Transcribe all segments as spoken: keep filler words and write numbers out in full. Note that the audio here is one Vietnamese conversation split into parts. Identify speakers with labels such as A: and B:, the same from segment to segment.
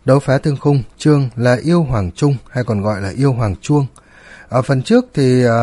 A: Đấu phá thương khung, chương là yêu hoàng trung hay còn gọi là yêu hoàng chuông. Ở phần trước thì uh,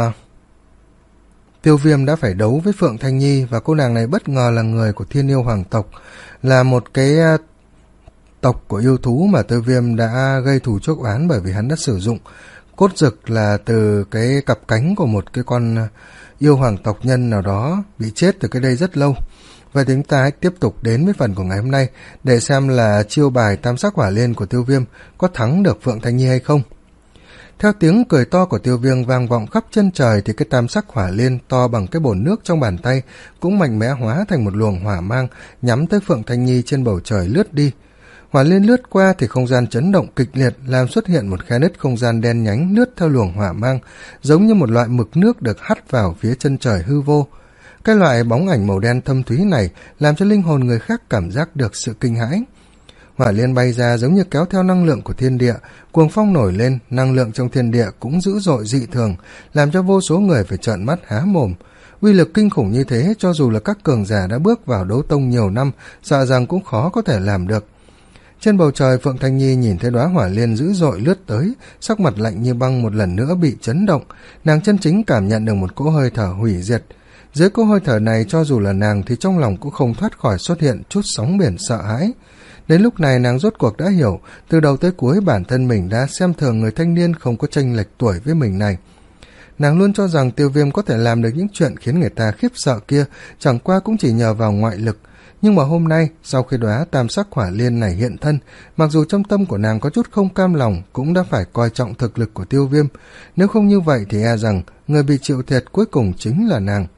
A: Tiêu Viêm đã phải đấu với Phượng Thanh Nhi, và cô nàng này bất ngờ là người của Thiên Yêu Hoàng tộc, là một cái uh, tộc của yêu thú mà Tiêu Viêm đã gây thù chuốc oán, bởi vì hắn đã sử dụng cốt dực là từ cái cặp cánh của một cái con uh, yêu hoàng tộc nhân nào đó bị chết từ cái đây rất lâu. Và chúng ta hãy tiếp tục đến với phần của ngày hôm nay để xem là chiêu bài tam sắc hỏa liên của Tiêu Viêm có thắng được Phượng Thanh Nhi hay không. Theo tiếng cười to của Tiêu Viêm vang vọng khắp chân trời thì cái tam sắc hỏa liên to bằng cái bồn nước trong bàn tay cũng mạnh mẽ hóa thành một luồng hỏa mang nhắm tới Phượng Thanh Nhi trên bầu trời lướt đi. Hỏa liên lướt qua thì không gian chấn động kịch liệt, làm xuất hiện một khe nứt không gian đen nhánh lướt theo luồng hỏa mang, giống như một loại mực nước được hắt vào phía chân trời hư vô. Cái loại bóng ảnh màu đen thâm thúy này làm cho linh hồn người khác cảm giác được sự kinh hãi. Hỏa liên bay ra giống như kéo theo năng lượng của thiên địa, cuồng phong nổi lên, năng lượng trong thiên địa cũng dữ dội dị thường, làm cho vô số người phải trợn mắt há mồm. Uy lực kinh khủng như thế, cho dù là các cường giả đã bước vào đấu tông nhiều năm, sợ rằng cũng khó có thể làm được. Trên bầu trời, Phượng Thanh Nhi nhìn thấy đóa hỏa liên dữ dội lướt tới, sắc mặt lạnh như băng một lần nữa bị chấn động, nàng chân chính cảm nhận được một cỗ hơi thở hủy diệt. Dưới cỗ hơi thở này, cho dù là nàng thì trong lòng cũng không thoát khỏi xuất hiện chút sóng biển sợ hãi. Đến lúc này nàng rốt cuộc đã hiểu, từ đầu tới cuối bản thân mình đã xem thường người thanh niên không có chênh lệch tuổi với mình này. Nàng luôn cho rằng Tiêu Viêm có thể làm được những chuyện khiến người ta khiếp sợ kia, chẳng qua cũng chỉ nhờ vào ngoại lực. Nhưng mà hôm nay, sau khi đóa tam sắc hỏa liên này hiện thân, mặc dù trong tâm của nàng có chút không cam lòng, cũng đã phải coi trọng thực lực của Tiêu Viêm. Nếu không như vậy thì e rằng người bị chịu thiệt cuối cùng chính là nàng.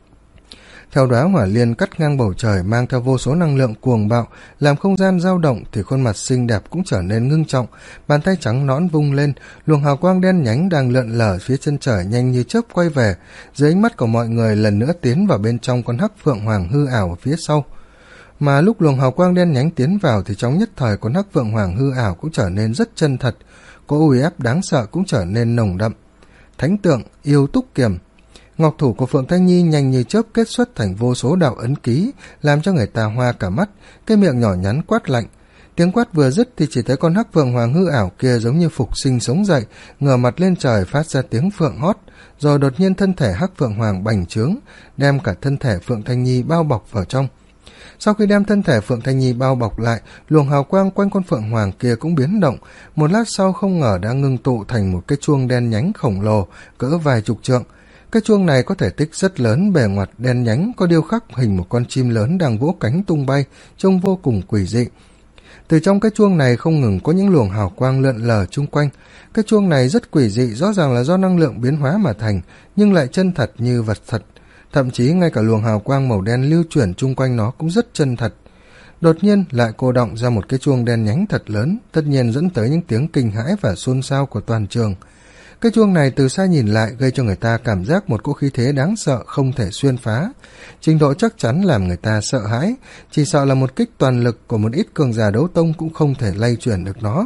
A: Theo đóa hỏa liên cắt ngang bầu trời, mang theo vô số năng lượng cuồng bạo, làm không gian dao động, thì khuôn mặt xinh đẹp cũng trở nên ngưng trọng, bàn tay trắng nõn vung lên, luồng hào quang đen nhánh đang lượn lờ phía chân trời nhanh như chớp quay về, dưới ánh mắt của mọi người lần nữa tiến vào bên trong con hắc phượng hoàng hư ảo ở phía sau. Mà lúc luồng hào quang đen nhánh tiến vào thì trong nhất thời con hắc phượng hoàng hư ảo cũng trở nên rất chân thật, có uy áp đáng sợ cũng trở nên nồng đậm. Thánh tượng yêu túc kiềm. Ngọc thủ của Phượng Thanh Nhi nhanh như chớp kết xuất thành vô số đạo ấn ký, làm cho người ta hoa cả mắt, cái miệng nhỏ nhắn quát lạnh. Tiếng quát vừa dứt thì chỉ thấy con hắc phượng hoàng hư ảo kia giống như phục sinh sống dậy, ngửa mặt lên trời phát ra tiếng phượng hót, rồi đột nhiên thân thể hắc phượng hoàng bành trướng, đem cả thân thể Phượng Thanh Nhi bao bọc vào trong. Sau khi đem thân thể Phượng Thanh Nhi bao bọc lại, luồng hào quang quanh con phượng hoàng kia cũng biến động, một lát sau không ngờ đã ngưng tụ thành một cái chuông đen nhánh khổng lồ, cỡ vài chục trượng. Cái chuông này có thể tích rất lớn, bề ngoặt đen nhánh, có điêu khắc hình một con chim lớn đang vỗ cánh tung bay, trông vô cùng quỷ dị. Từ trong cái chuông này không ngừng có những luồng hào quang lượn lờ chung quanh. Cái chuông này rất quỷ dị, rõ ràng là do năng lượng biến hóa mà thành, nhưng lại chân thật như vật thật. Thậm chí ngay cả luồng hào quang màu đen lưu chuyển chung quanh nó cũng rất chân thật. Đột nhiên lại cô động ra một cái chuông đen nhánh thật lớn, tất nhiên dẫn tới những tiếng kinh hãi và xôn xao của toàn trường. Cái chuông này từ xa nhìn lại gây cho người ta cảm giác một cỗ khí thế đáng sợ không thể xuyên phá. Trình độ chắc chắn làm người ta sợ hãi, chỉ sợ là một kích toàn lực của một ít cường giả đấu tông cũng không thể lay chuyển được nó.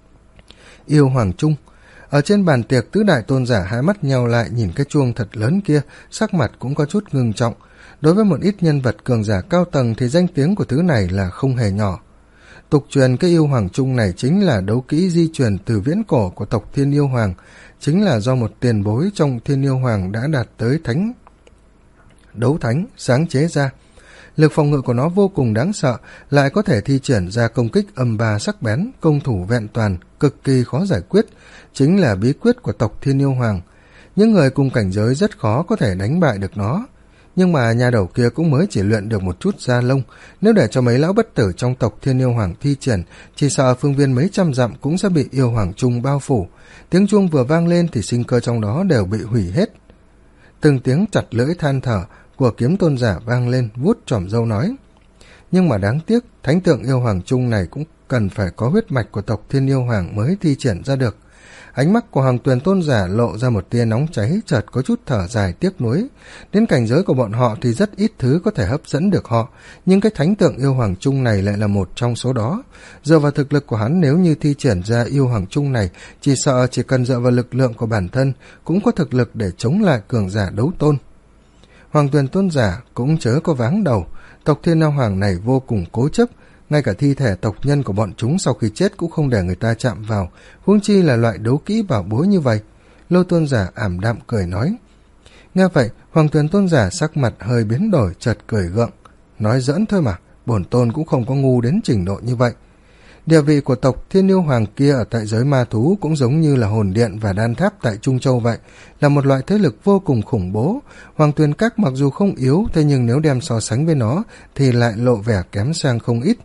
A: Yêu hoàng trung. Ở trên bàn tiệc, tứ đại tôn giả hai mắt nheo lại nhìn cái chuông thật lớn kia, sắc mặt cũng có chút ngưng trọng. Đối với một ít nhân vật cường giả cao tầng thì danh tiếng của thứ này là không hề nhỏ. Tục truyền cái yêu hoàng trung này chính là đấu kỹ di truyền từ viễn cổ của tộc Thiên Yêu Hoàng, chính là do một tiền bối trong Thiên Yêu Hoàng đã đạt tới thánh đấu thánh sáng chế ra. Lực phòng ngự của nó vô cùng đáng sợ, lại có thể thi triển ra công kích âm ba sắc bén, công thủ vẹn toàn, cực kỳ khó giải quyết, chính là bí quyết của tộc Thiên Yêu Hoàng. Những người cùng cảnh giới rất khó có thể đánh bại được nó. Nhưng mà nhà đầu kia cũng mới chỉ luyện được một chút da lông, nếu để cho mấy lão bất tử trong tộc Thiên Yêu Hoàng thi triển, chỉ sợ phương viên mấy trăm dặm cũng sẽ bị yêu hoàng trung bao phủ. Tiếng chuông vừa vang lên thì sinh cơ trong đó đều bị hủy hết. Từng tiếng chặt lưỡi than thở của kiếm tôn giả vang lên, vuốt tròm râu nói. Nhưng mà đáng tiếc, thánh tượng yêu hoàng trung này cũng cần phải có huyết mạch của tộc Thiên Yêu Hoàng mới thi triển ra được. Ánh mắt của Hoàng Tuyền tôn giả lộ ra một tia nóng cháy, chợt có chút thở dài tiếc nuối. Đến cảnh giới của bọn họ thì rất ít thứ có thể hấp dẫn được họ, nhưng cái thánh tượng yêu hoàng trung này lại là một trong số đó. Dựa vào thực lực của hắn, nếu như thi triển ra yêu hoàng trung này, chỉ sợ chỉ cần dựa vào lực lượng của bản thân cũng có thực lực để chống lại cường giả đấu tôn. Hoàng Tuyền tôn giả cũng chớ có váng đầu, tộc Thiên Yêu Hoàng này vô cùng cố chấp, ngay cả thi thể tộc nhân của bọn chúng sau khi chết cũng không để người ta chạm vào, huống chi là loại đấu kỹ bảo bối như vậy. Lôi tôn giả ảm đạm cười nói. Nghe vậy, Hoàng Tuyền tôn giả sắc mặt hơi biến đổi, chợt cười gượng. Nói giỡn thôi mà, bổn tôn cũng không có ngu đến trình độ như vậy. Địa vị của tộc Thiên Yêu Hoàng kia ở tại giới ma thú cũng giống như là hồn điện và đan tháp tại Trung Châu vậy, là một loại thế lực vô cùng khủng bố. Hoàng Tuyền Các mặc dù không yếu, thế nhưng nếu đem so sánh với nó thì lại lộ vẻ kém sang không ít.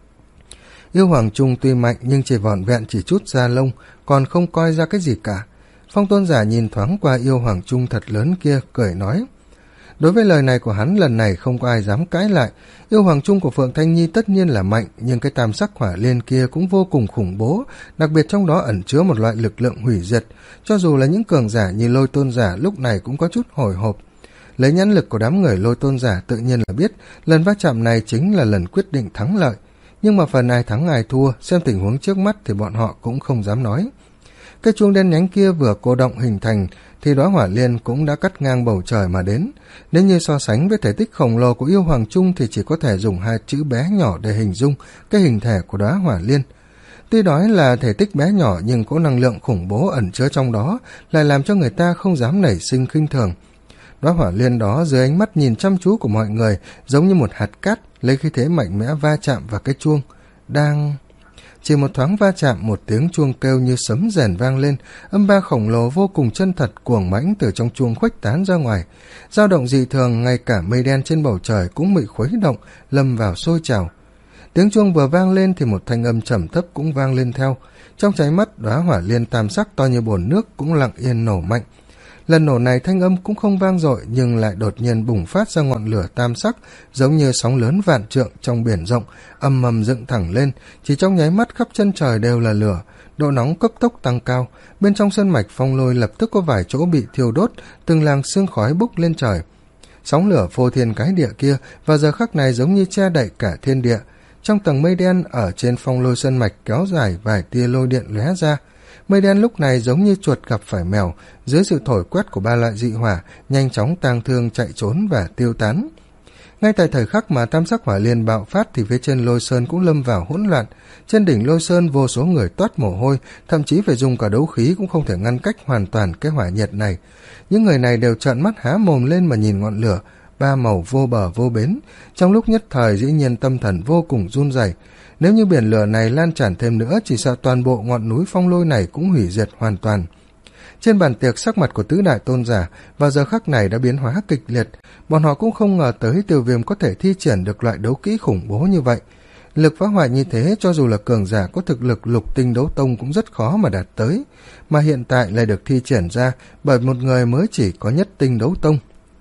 A: Yêu Hoàng Trung tuy mạnh nhưng chỉ vỏn vẹn chỉ chút da lông, còn không coi ra cái gì cả. Phong tôn giả nhìn thoáng qua Yêu Hoàng Trung thật lớn kia, cười nói. Đối với lời này của hắn, lần này không có ai dám cãi lại. Yêu Hoàng Trung của Phượng Thanh Nhi tất nhiên là mạnh, nhưng cái tam sắc hỏa liên kia cũng vô cùng khủng bố, đặc biệt trong đó ẩn chứa một loại lực lượng hủy diệt. Cho dù là những cường giả như Lôi tôn giả lúc này cũng có chút hồi hộp. Lấy nhãn lực của đám người Lôi tôn giả tự nhiên là biết lần va chạm này chính là lần quyết định thắng lợi. Nhưng mà phần ai thắng ai thua, xem tình huống trước mắt thì bọn họ cũng không dám nói. Cái chuông đen nhánh kia vừa cô động hình thành thì đóa hỏa liên cũng đã cắt ngang bầu trời mà đến. Nếu như so sánh với thể tích khổng lồ của Yêu Hoàng Trung thì chỉ có thể dùng hai chữ bé nhỏ để hình dung cái hình thể của đóa hỏa liên. Tuy nói là thể tích bé nhỏ nhưng có năng lượng khủng bố ẩn chứa trong đó, lại làm cho người ta không dám nảy sinh khinh thường. Đóa hỏa liên đó dưới ánh mắt nhìn chăm chú của mọi người giống như một hạt cát lấy khí thế mạnh mẽ va chạm vào cái chuông. Đang... Chỉ một thoáng va chạm, một tiếng chuông kêu như sấm rền vang lên, âm ba khổng lồ vô cùng chân thật cuồng mãnh từ trong chuông khuếch tán ra ngoài. Dao động dị thường, ngay cả mây đen trên bầu trời cũng bị khuấy động, lâm vào sôi trào. Tiếng chuông vừa vang lên thì một thanh âm trầm thấp cũng vang lên theo. Trong cháy mắt, đóa hỏa liên tam sắc to như bồn nước cũng lặng yên nổ mạnh. Lần nổ này thanh âm cũng không vang dội nhưng lại đột nhiên bùng phát ra ngọn lửa tam sắc, giống như sóng lớn vạn trượng trong biển rộng, ầm ầm dựng thẳng lên, chỉ trong nháy mắt khắp chân trời đều là lửa, độ nóng cấp tốc tăng cao, bên trong sơn mạch phong lôi lập tức có vài chỗ bị thiêu đốt, từng làng sương khói bốc lên trời. Sóng lửa phô thiên cái địa kia vào giờ khắc này giống như che đậy cả thiên địa. Trong tầng mây đen ở trên phong lôi sơn mạch kéo dài vài tia lôi điện lóe ra. Mây đen lúc này giống như chuột gặp phải mèo, dưới sự thổi quét của ba loại dị hỏa, nhanh chóng tang thương chạy trốn và tiêu tán. Ngay tại thời khắc mà tam sắc hỏa liên bạo phát thì phía trên lôi sơn cũng lâm vào hỗn loạn. Trên đỉnh lôi sơn vô số người toát mồ hôi, thậm chí phải dùng cả đấu khí cũng không thể ngăn cách hoàn toàn cái hỏa nhiệt này. Những người này đều trợn mắt há mồm lên mà nhìn ngọn lửa, ba màu vô bờ vô bến. Trong lúc nhất thời dĩ nhiên tâm thần vô cùng run rẩy. Nếu như biển lửa này lan tràn thêm nữa, chỉ sợ toàn bộ ngọn núi phong lôi này cũng hủy diệt hoàn toàn. Trên bàn tiệc, sắc mặt của tứ đại tôn giả vào giờ khắc này đã biến hóa kịch liệt. Bọn họ cũng không ngờ tới Tiêu Viêm có thể thi triển được loại đấu kỹ khủng bố như vậy. Lực phá hoại như thế, cho dù là cường giả có thực lực lục tinh đấu tông cũng rất khó mà đạt tới, mà hiện tại lại được thi triển ra bởi một người mới chỉ có nhất tinh đấu tông.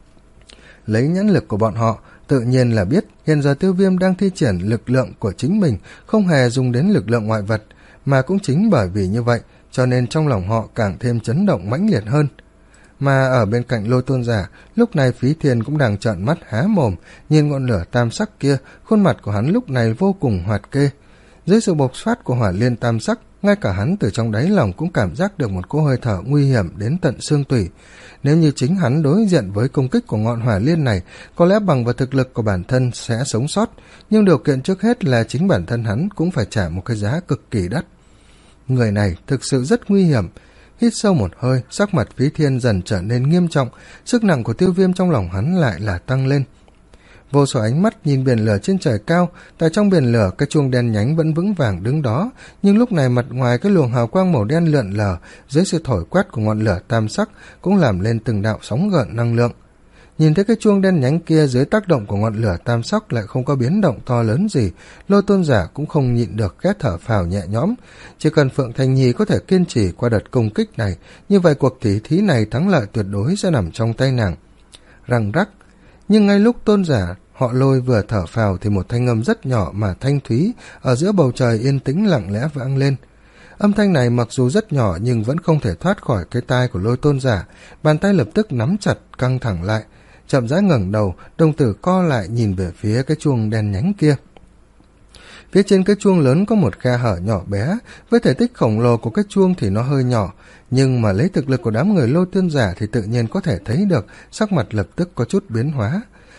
A: Lấy nhãn lực của bọn họ, tự nhiên là biết hiện giờ Tiêu Viêm đang thi triển lực lượng của chính mình, không hề dùng đến lực lượng ngoại vật, mà cũng chính bởi vì như vậy, cho nên trong lòng họ càng thêm chấn động mãnh liệt hơn. Mà ở bên cạnh Lôi tôn giả, lúc này Phí Thiên cũng đang trợn mắt há mồm, nhìn ngọn lửa tam sắc kia, khuôn mặt của hắn lúc này vô cùng hoạt kê. Dưới sự bộc phát của hỏa liên tam sắc, ngay cả hắn từ trong đáy lòng cũng cảm giác được một cỗ hơi thở nguy hiểm đến tận xương tủy. Nếu như chính hắn đối diện với công kích của ngọn hỏa liên này, có lẽ bằng vào thực lực của bản thân sẽ sống sót, nhưng điều kiện trước hết là chính bản thân hắn cũng phải trả một cái giá cực kỳ đắt. Người này thực sự rất nguy hiểm. Hít sâu một hơi, sắc mặt Phí Thiên dần trở nên nghiêm trọng, sức nặng của Tiêu Viêm trong lòng hắn lại là tăng lên. Vô số ánh mắt nhìn biển lửa trên trời cao, tại trong biển lửa cái chuông đen nhánh vẫn vững vàng đứng đó, nhưng lúc này mặt ngoài cái luồng hào quang màu đen lượn lờ, dưới sự thổi quét của ngọn lửa tam sắc cũng làm lên từng đạo sóng gợn năng lượng. Nhìn thấy cái chuông đen nhánh kia dưới tác động của ngọn lửa tam sắc lại không có biến động to lớn gì, Lôi tôn giả cũng không nhịn được khẽ thở phào nhẹ nhõm. Chỉ cần Phượng Thanh Nhi có thể kiên trì qua đợt công kích này, như vậy cuộc tỷ thí này thắng lợi tuyệt đối sẽ nằm trong tay nàng. Răng rắc. Nhưng ngay lúc tôn giả họ Lôi vừa thở phào thì một thanh âm rất nhỏ mà thanh thúy ở giữa bầu trời yên tĩnh lặng lẽ vang lên. Âm thanh này mặc dù rất nhỏ nhưng vẫn không thể thoát khỏi cái tai của Lôi tôn giả, bàn tay lập tức nắm chặt căng thẳng lại, chậm rãi ngẩng đầu, đồng tử co lại nhìn về phía cái chuông đen nhánh kia. Phía trên cái chuông lớn có một khe hở nhỏ bé, với thể tích khổng lồ của cái chuông thì nó hơi nhỏ, nhưng mà lấy thực lực của đám người Lôi tôn giả thì tự nhiên có thể thấy được, sắc mặt lập tức có chút biến hóa.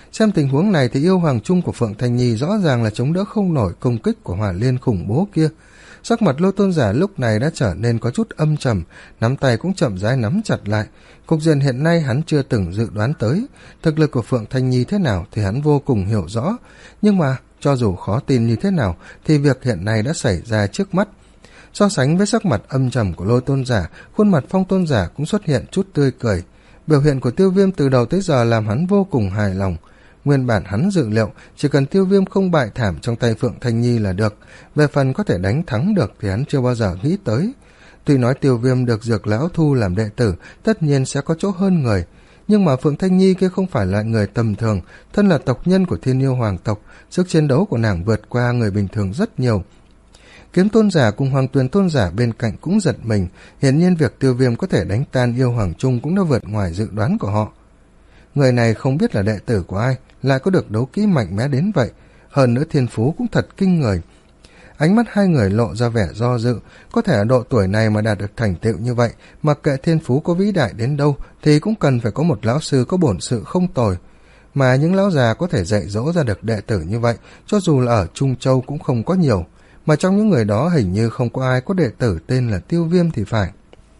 A: Xem tình huống này thì yêu hoàng trung của Phượng Thanh Nhi rõ ràng là chống đỡ không nổi công kích của hỏa liên khủng bố kia. Sắc mặt Lô Tôn Giả lúc này đã trở nên có chút âm trầm, nắm tay cũng chậm rãi nắm chặt lại. Cục diện hiện nay hắn chưa từng dự đoán tới, thực lực của Phượng Thanh Nhi thế nào thì hắn vô cùng hiểu rõ, nhưng mà cho dù khó tin như thế nào thì việc hiện nay đã xảy ra trước mắt. So sánh với sắc mặt âm trầm của Lô Tôn Giả, khuôn mặt Phong Tôn Giả cũng xuất hiện chút tươi cười. Biểu hiện của Tiêu Viêm từ đầu tới giờ làm hắn vô cùng hài lòng. Nguyên bản hắn dự liệu chỉ cần Tiêu Viêm không bại thảm trong tay Phượng Thanh Nhi là được, về phần có thể đánh thắng được thì hắn chưa bao giờ nghĩ tới. Tuy nói Tiêu Viêm được Dược Lão thu làm đệ tử, tất nhiên sẽ có chỗ hơn người, nhưng mà Phượng Thanh Nhi kia không phải là người tầm thường, thân là tộc nhân của Thiên Yêu Hoàng tộc, sức chiến đấu của nàng vượt qua người bình thường rất nhiều. Kiếm Tôn Giả cùng Hoàng Tuyền Tôn Giả bên cạnh cũng giật mình, hiển nhiên việc Tiêu Viêm có thể đánh tan yêu hoàng trung cũng đã vượt ngoài dự đoán của họ. Người này không biết là đệ tử của ai, lại có được đấu kỹ mạnh mẽ đến vậy, hơn nữa thiên phú cũng thật kinh người. Ánh mắt hai người lộ ra vẻ do dự, có thể ở độ tuổi này mà đạt được thành tựu như vậy, mặc kệ thiên phú có vĩ đại đến đâu thì cũng cần phải có một lão sư có bổn sự không tồi. Mà những lão già có thể dạy dỗ ra được đệ tử như vậy, cho dù là ở Trung Châu cũng không có nhiều, mà trong những người đó hình như không có ai có đệ tử tên là Tiêu Viêm thì phải.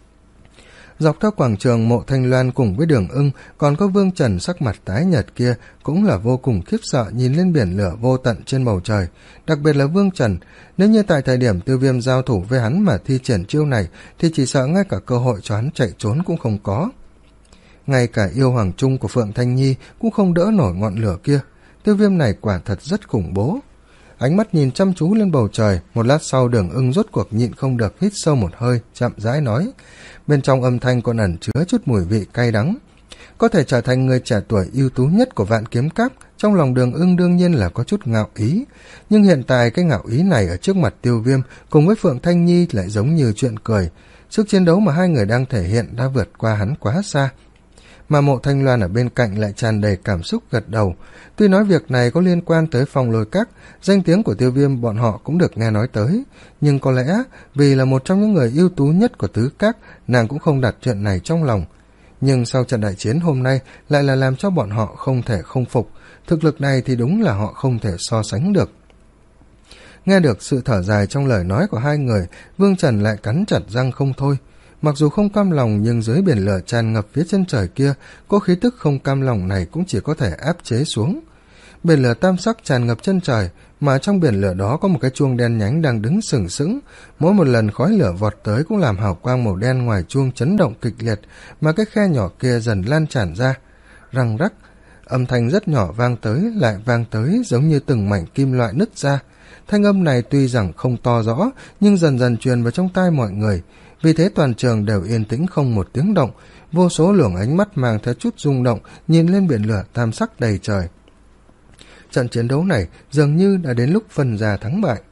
A: Dọc theo quảng trường, Mộ Thanh Loan cùng với Đường Ưng còn có Vương Trần sắc mặt tái nhợt kia cũng là vô cùng khiếp sợ nhìn lên biển lửa vô tận trên bầu trời. Đặc biệt là Vương Trần, nếu như tại thời điểm Tiêu Viêm giao thủ với hắn mà thi triển chiêu này thì chỉ sợ ngay cả cơ hội cho hắn chạy trốn cũng không có. Ngay cả yêu hoàng trung của Phượng Thanh Nhi cũng không đỡ nổi ngọn lửa kia. Tiêu Viêm này quả thật rất khủng bố. Ánh mắt nhìn chăm chú lên bầu trời, một lát sau Đường Ưng rốt cuộc nhịn không được hít sâu một hơi, chậm rãi nói. Bên trong âm thanh còn ẩn chứa chút mùi vị cay đắng. Có thể trở thành người trẻ tuổi ưu tú nhất của Vạn Kiếm Các, trong lòng Đường Ưng đương nhiên là có chút ngạo ý. Nhưng hiện tại cái ngạo ý này ở trước mặt Tiêu Viêm cùng với Phượng Thanh Nhi lại giống như chuyện cười. Sức chiến đấu mà hai người đang thể hiện đã vượt qua hắn quá xa. Mà Mộ Thanh Loan ở bên cạnh lại tràn đầy cảm xúc gật đầu. Tuy nói việc này có liên quan tới Phong Lôi Các, danh tiếng của Tiêu Viêm bọn họ cũng được nghe nói tới, nhưng có lẽ vì là một trong những người ưu tú nhất của tứ các, nàng cũng không đặt chuyện này trong lòng. Nhưng sau trận đại chiến hôm nay lại là làm cho bọn họ không thể không phục, thực lực này thì đúng là họ không thể so sánh được. Nghe được sự thở dài trong lời nói của hai người, Vương Trần lại cắn chặt răng không thôi. Mặc dù không cam lòng nhưng dưới biển lửa tràn ngập phía chân trời kia, có khí tức không cam lòng này cũng chỉ có thể áp chế xuống. Biển lửa tam sắc tràn ngập chân trời, mà trong biển lửa đó có một cái chuông đen nhánh đang đứng sừng sững. Mỗi một lần khói lửa vọt tới cũng làm hào quang màu đen ngoài chuông chấn động kịch liệt, mà cái khe nhỏ kia dần lan tràn ra. Răng rắc, âm thanh rất nhỏ vang tới, lại vang tới giống như từng mảnh kim loại nứt ra. Thanh âm này tuy rằng không to rõ, nhưng dần dần truyền vào trong tai mọi người. Vì thế toàn trường đều yên tĩnh không một tiếng động, vô số luồng ánh mắt mang theo chút rung động nhìn lên biển lửa tam sắc đầy trời. Trận chiến đấu này dường như đã đến lúc phân ra thắng bại.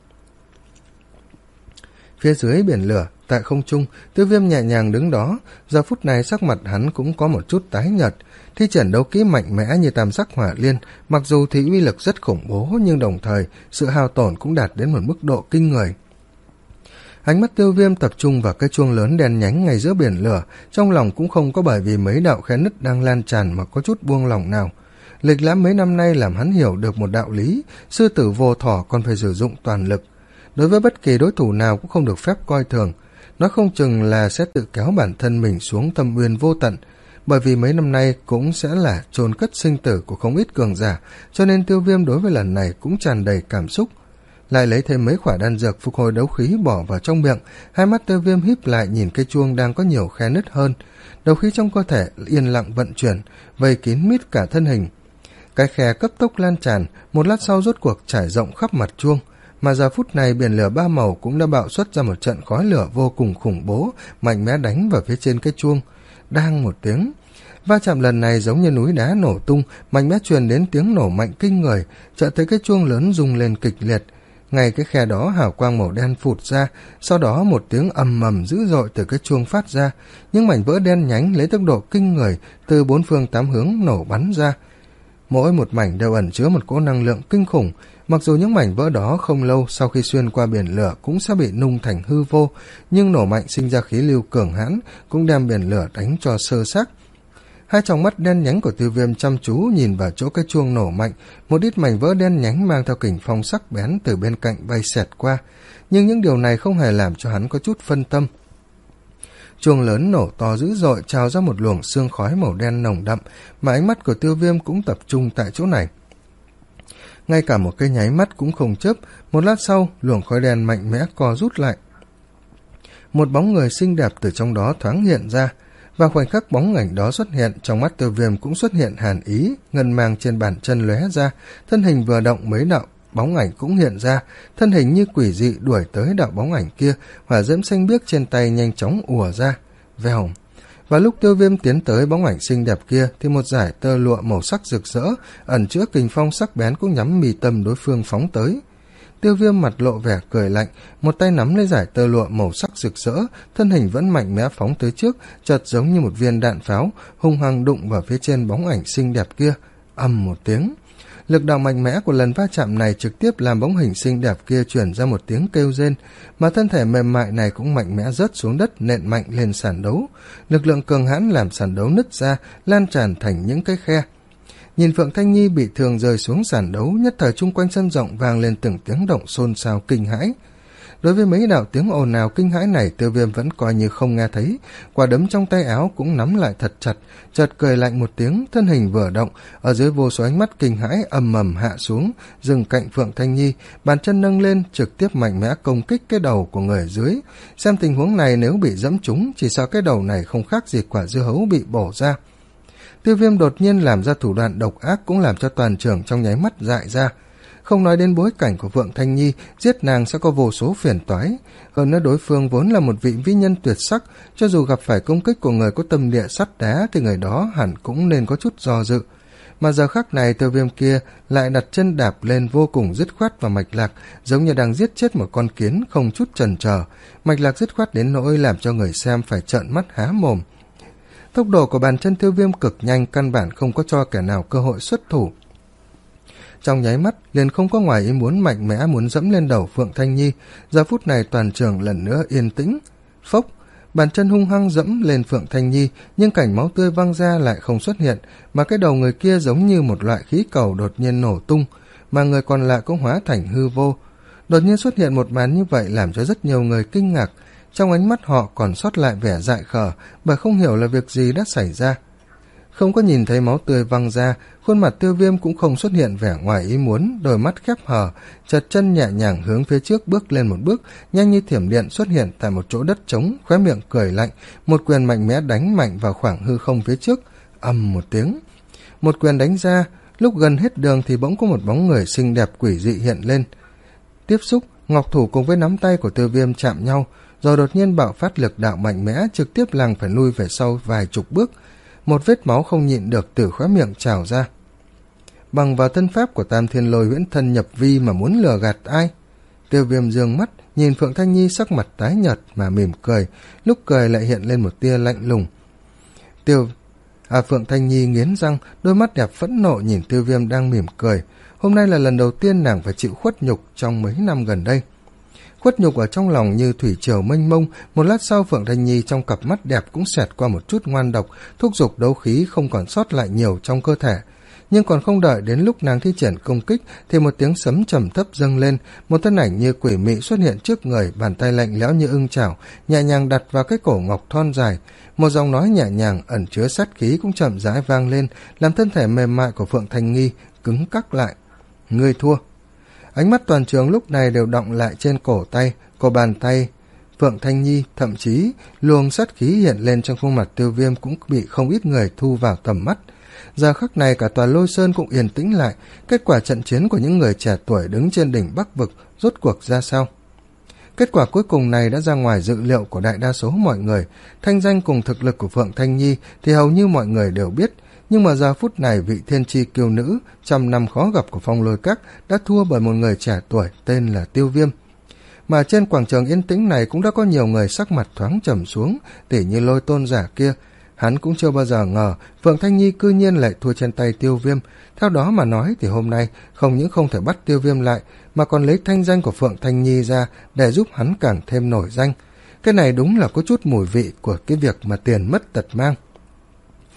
A: Phía dưới biển lửa, tại không trung, Tiêu Viêm nhẹ nhàng đứng đó, giờ phút này sắc mặt hắn cũng có một chút tái nhợt. Thi triển đấu kỹ mạnh mẽ như tam sắc hỏa liên, mặc dù thì uy lực rất khủng bố nhưng đồng thời sự hao tổn cũng đạt đến một mức độ kinh người. Ánh mắt Tiêu Viêm tập trung vào cái chuông lớn đen nhánh ngay giữa biển lửa, trong lòng cũng không có bởi vì mấy đạo khe nứt đang lan tràn mà có chút buông lòng nào. Lịch lãm mấy năm nay làm hắn hiểu được một đạo lý, sư tử vô thỏ còn phải sử dụng toàn lực. Đối với bất kỳ đối thủ nào cũng không được phép coi thường, nó không chừng là sẽ tự kéo bản thân mình xuống thâm uyên vô tận, bởi vì mấy năm nay cũng sẽ là chôn cất sinh tử của không ít cường giả, cho nên Tiêu Viêm đối với lần này cũng tràn đầy cảm xúc. Lại lấy thêm mấy quả đan dược phục hồi đấu khí bỏ vào trong miệng, hai mắt Tiêu Viêm híp lại nhìn cây chuông đang có nhiều khe nứt hơn. Đấu khí trong cơ thể yên lặng vận chuyển, vây kín mít cả thân hình. Cái khe cấp tốc lan tràn, một lát sau rốt cuộc trải rộng khắp mặt chuông, mà giờ phút này biển lửa ba màu cũng đã bạo xuất ra một trận khói lửa vô cùng khủng bố, mạnh mẽ đánh vào phía trên cái chuông. Đang một tiếng, va chạm lần này giống như núi đá nổ tung, mạnh mẽ truyền đến tiếng nổ mạnh kinh người, chợt thấy cái chuông lớn rung lên kịch liệt. Ngay cái khe đó hào quang màu đen phụt ra, sau đó một tiếng ầm ầm dữ dội từ cái chuông phát ra, những mảnh vỡ đen nhánh lấy tốc độ kinh người từ bốn phương tám hướng nổ bắn ra. Mỗi một mảnh đều ẩn chứa một cỗ năng lượng kinh khủng, mặc dù những mảnh vỡ đó không lâu sau khi xuyên qua biển lửa cũng sẽ bị nung thành hư vô, nhưng nổ mạnh sinh ra khí lưu cường hãn cũng đem biển lửa đánh cho sơ xác. Hai tròng mắt đen nhánh của Tiêu Viêm chăm chú nhìn vào chỗ cái chuông nổ mạnh, một ít mảnh vỡ đen nhánh mang theo kình phong sắc bén từ bên cạnh bay xẹt qua, nhưng những điều này không hề làm cho hắn có chút phân tâm. Chuông lớn nổ to dữ dội, trào ra một luồng sương khói màu đen nồng đậm, mà ánh mắt của Tiêu Viêm cũng tập trung tại chỗ này. Ngay cả một cái nháy mắt cũng không chớp, một lát sau, luồng khói đen mạnh mẽ co rút lại. Một bóng người xinh đẹp từ trong đó thoáng hiện ra, và khoảnh khắc bóng ảnh đó xuất hiện, trong mắt Tiêu Viêm cũng xuất hiện hàn ý, ngân mang trên bàn chân lóe ra, thân hình vừa động mấy đạo bóng ảnh cũng hiện ra, thân hình như quỷ dị đuổi tới đạo bóng ảnh kia, hỏa diễm xanh biếc trên tay nhanh chóng ùa ra, vèo. Và lúc Tiêu Viêm tiến tới bóng ảnh xinh đẹp kia thì một dải tơ lụa màu sắc rực rỡ ẩn chứa kình phong sắc bén cũng nhắm mì tâm đối phương phóng tới. Tiêu Viêm mặt lộ vẻ cười lạnh, một tay nắm lấy dải tơ lụa màu sắc rực rỡ, thân hình vẫn mạnh mẽ phóng tới trước, chợt giống như một viên đạn pháo hung hăng đụng vào phía trên bóng ảnh xinh đẹp kia. Ầm một tiếng, lực đạo mạnh mẽ của lần va chạm này trực tiếp làm bóng hình xinh đẹp kia chuyển ra một tiếng kêu rên, mà thân thể mềm mại này cũng mạnh mẽ rớt xuống đất nện mạnh lên sàn đấu. Lực lượng cường hãn làm sàn đấu nứt ra, lan tràn thành những cái khe. Nhìn Phượng Thanh Nhi bị thương rơi xuống sàn đấu, nhất thời chung quanh sân rộng vang lên từng tiếng động xôn xao kinh hãi. Đối với mấy đạo tiếng ồn ào kinh hãi này, Tiêu Viêm vẫn coi như không nghe thấy, quả đấm trong tay áo cũng nắm lại thật chặt, chợt cười lạnh một tiếng, thân hình vừa động, ở dưới vô số ánh mắt kinh hãi ầm ầm hạ xuống, dừng cạnh Phượng Thanh Nhi, bàn chân nâng lên, trực tiếp mạnh mẽ công kích cái đầu của người dưới. Xem tình huống này, nếu bị dẫm trúng, chỉ sợ cái đầu này không khác gì quả dưa hấu bị bổ ra. Tiêu Viêm đột nhiên làm ra thủ đoạn độc ác cũng làm cho toàn trường trong nháy mắt dại ra. Không nói đến bối cảnh của Phượng Thanh Nhi, giết nàng sẽ có vô số phiền toái. Hơn nữa đối phương vốn là một vị vĩ nhân tuyệt sắc, cho dù gặp phải công kích của người có tâm địa sắt đá thì người đó hẳn cũng nên có chút do dự. Mà giờ khắc này Tiêu Viêm kia lại đặt chân đạp lên vô cùng dứt khoát vào mạch lạc, giống như đang giết chết một con kiến không chút chần chờ. Mạch lạc dứt khoát đến nỗi làm cho người xem phải trợn mắt há mồm. Tốc độ của bàn chân Tiêu Viêm cực nhanh, căn bản không có cho kẻ nào cơ hội xuất thủ. Trong nháy mắt liền không có ngoài ý muốn mạnh mẽ muốn dẫm lên đầu Phượng Thanh Nhi. Giờ phút này toàn trường lần nữa yên tĩnh. Phốc, bàn chân hung hăng dẫm lên Phượng Thanh Nhi, nhưng cảnh máu tươi văng ra lại không xuất hiện, mà cái đầu người kia giống như một loại khí cầu đột nhiên nổ tung, mà người còn lại cũng hóa thành hư vô. Đột nhiên xuất hiện một màn như vậy làm cho rất nhiều người kinh ngạc, trong ánh mắt họ còn sót lại vẻ dại khờ, bởi không hiểu là việc gì đã xảy ra. Không có nhìn thấy máu tươi văng ra, khuôn mặt Tiêu Viêm cũng không xuất hiện vẻ ngoài ý muốn, đôi mắt khép hờ, chật chân nhẹ nhàng hướng phía trước bước lên một bước, nhanh như thiểm điện xuất hiện tại một chỗ đất trống, khóe miệng cười lạnh, một quyền mạnh mẽ đánh mạnh vào khoảng hư không phía trước. Ầm một tiếng, một quyền đánh ra, lúc gần hết đường thì bỗng có một bóng người xinh đẹp quỷ dị hiện lên. Tiếp xúc, ngọc thủ cùng với nắm tay của Tiêu Viêm chạm nhau, rồi đột nhiên bạo phát lực đạo mạnh mẽ, trực tiếp làng phải lui về sau vài chục bước. Một vết máu không nhịn được từ khóe miệng trào ra. Bằng vào thân pháp của Tam Thiên Lôi Huyễn Thân Nhập Vi mà muốn lừa gạt ai? Tiêu Viêm dương mắt nhìn Phượng Thanh Nhi sắc mặt tái nhợt mà mỉm cười, lúc cười lại hiện lên một tia lạnh lùng. Tiêu à Phượng Thanh Nhi nghiến răng, đôi mắt đẹp phẫn nộ nhìn Tiêu Viêm đang mỉm cười. Hôm nay là lần đầu tiên nàng phải chịu khuất nhục trong mấy năm gần đây. Khuất nhục ở trong lòng như thủy triều mênh mông. Một lát sau, Phượng Thanh Nhi trong cặp mắt đẹp cũng xẹt qua một chút ngoan độc, thúc giục đấu khí không còn sót lại nhiều trong cơ thể. Nhưng còn không đợi đến lúc nàng thi triển công kích thì một tiếng sấm trầm thấp dâng lên, một thân ảnh như quỷ mị xuất hiện trước người, bàn tay lạnh lẽo như ưng chảo nhẹ nhàng đặt vào cái cổ ngọc thon dài. Một giọng nói nhẹ nhàng ẩn chứa sát khí cũng chậm rãi vang lên, làm thân thể mềm mại của Phượng Thanh Nhi cứng cắc lại. Ngươi thua. Ánh mắt toàn trường lúc này đều đọng lại trên cổ tay, cổ bàn tay Phượng Thanh Nhi, thậm chí luồng sát khí hiện lên trong khuôn mặt Tiêu Viêm cũng bị không ít người thu vào tầm mắt. Giờ khắc này cả tòa Lôi Sơn cũng yên tĩnh lại, kết quả trận chiến của những người trẻ tuổi đứng trên đỉnh Bắc Vực rốt cuộc ra sao? Kết quả cuối cùng này đã ra ngoài dự liệu của đại đa số mọi người. Thanh danh cùng thực lực của Phượng Thanh Nhi thì hầu như mọi người đều biết, nhưng mà giờ phút này vị thiên tri kiêu nữ trăm năm khó gặp của Phong Lôi Các đã thua bởi một người trẻ tuổi tên là Tiêu Viêm. Mà trên quảng trường yên tĩnh này cũng đã có nhiều người sắc mặt thoáng trầm xuống, tỉ như Lôi Tôn giả kia. Hắn cũng chưa bao giờ ngờ Phượng Thanh Nhi cư nhiên lại thua trên tay Tiêu Viêm. Theo đó mà nói thì hôm nay không những không thể bắt Tiêu Viêm lại, mà còn lấy thanh danh của Phượng Thanh Nhi ra để giúp hắn càng thêm nổi danh. Cái này đúng là có chút mùi vị của cái việc mà tiền mất tật mang.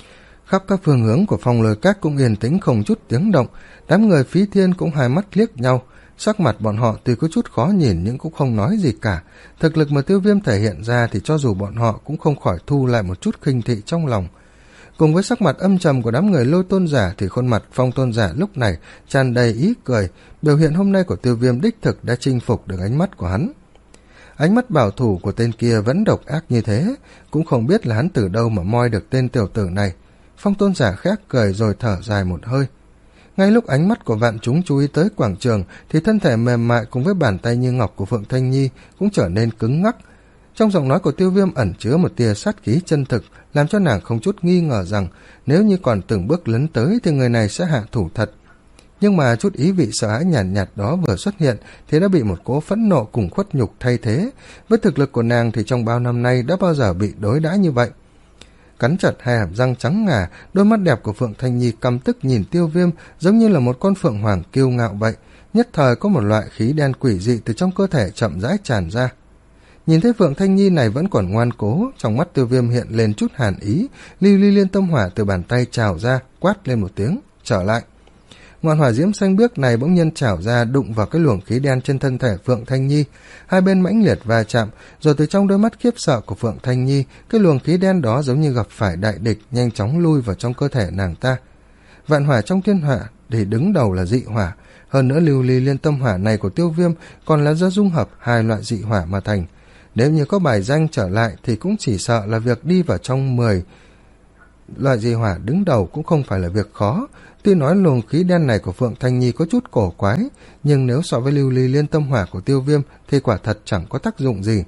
A: Khắp các phương hướng của Phong Lôi Các cũng yên tĩnh không chút tiếng động, đám người Phí Thiên cũng hai mắt liếc nhau, sắc mặt bọn họ tuy có chút khó nhìn nhưng cũng không nói gì cả. Thực lực mà Tiêu Viêm thể hiện ra thì cho dù bọn họ cũng không khỏi thu lại một chút khinh thị trong lòng. Cùng với sắc mặt âm trầm của đám người Lôi Tôn giả thì khuôn mặt Phong Tôn giả lúc này tràn đầy ý cười, biểu hiện hôm nay của Tiêu Viêm đích thực đã chinh phục được ánh mắt của hắn. Ánh mắt bảo thủ của tên kia vẫn độc ác như thế, cũng không biết là hắn từ đâu mà moi được tên tiểu tử này. Phong Tôn giả khác cười rồi thở dài một hơi. Ngay lúc ánh mắt của vạn chúng chú ý tới quảng trường thì thân thể mềm mại cùng với bàn tay như ngọc của Phượng Thanh Nhi cũng trở nên cứng ngắc. Trong giọng nói của Tiêu Viêm ẩn chứa một tia sát khí chân thực, làm cho nàng không chút nghi ngờ rằng nếu như còn từng bước lấn tới thì người này sẽ hạ thủ thật. Nhưng mà chút ý vị sợ hãi nhàn nhạt, nhạt đó vừa xuất hiện thì đã bị một cỗ phẫn nộ cùng khuất nhục thay thế. Với thực lực của nàng thì trong bao năm nay đã bao giờ bị đối đãi như vậy. Cắn chặt hai hàm răng trắng ngà, đôi mắt đẹp của Phượng Thanh Nhi căm tức nhìn Tiêu Viêm giống như là một con phượng hoàng kiêu ngạo vậy. Nhất thời có một loại khí đen quỷ dị từ trong cơ thể chậm rãi tràn ra. Nhìn thấy Phượng Thanh Nhi này vẫn còn ngoan cố, trong mắt Tiêu Viêm hiện lên chút hàn ý, lưu ly liên tâm hỏa từ bàn tay trào ra, quát lên một tiếng, trở lại. Ngọn hỏa diễm xanh biếc này bỗng nhiên trào ra đụng vào cái luồng khí đen trên thân thể Phượng Thanh Nhi, hai bên mãnh liệt va chạm, rồi từ trong đôi mắt khiếp sợ của Phượng Thanh Nhi, cái luồng khí đen đó giống như gặp phải đại địch, nhanh chóng lui vào trong cơ thể nàng ta. Vạn hỏa trong thiên hỏa thì đứng đầu là dị hỏa, hơn nữa lưu ly liên tâm hỏa này của Tiêu Viêm còn là do dung hợp hai loại dị hỏa mà thành. Nếu như có bài danh trở lại thì cũng chỉ sợ là việc đi vào trong mười loại dị hỏa đứng đầu cũng không phải là việc khó. Tuy nói luồng khí đen này của Phượng Thanh Nhi có chút cổ quái, nhưng nếu so với lưu ly liên tâm hỏa của Tiêu Viêm thì quả thật chẳng có tác dụng gì.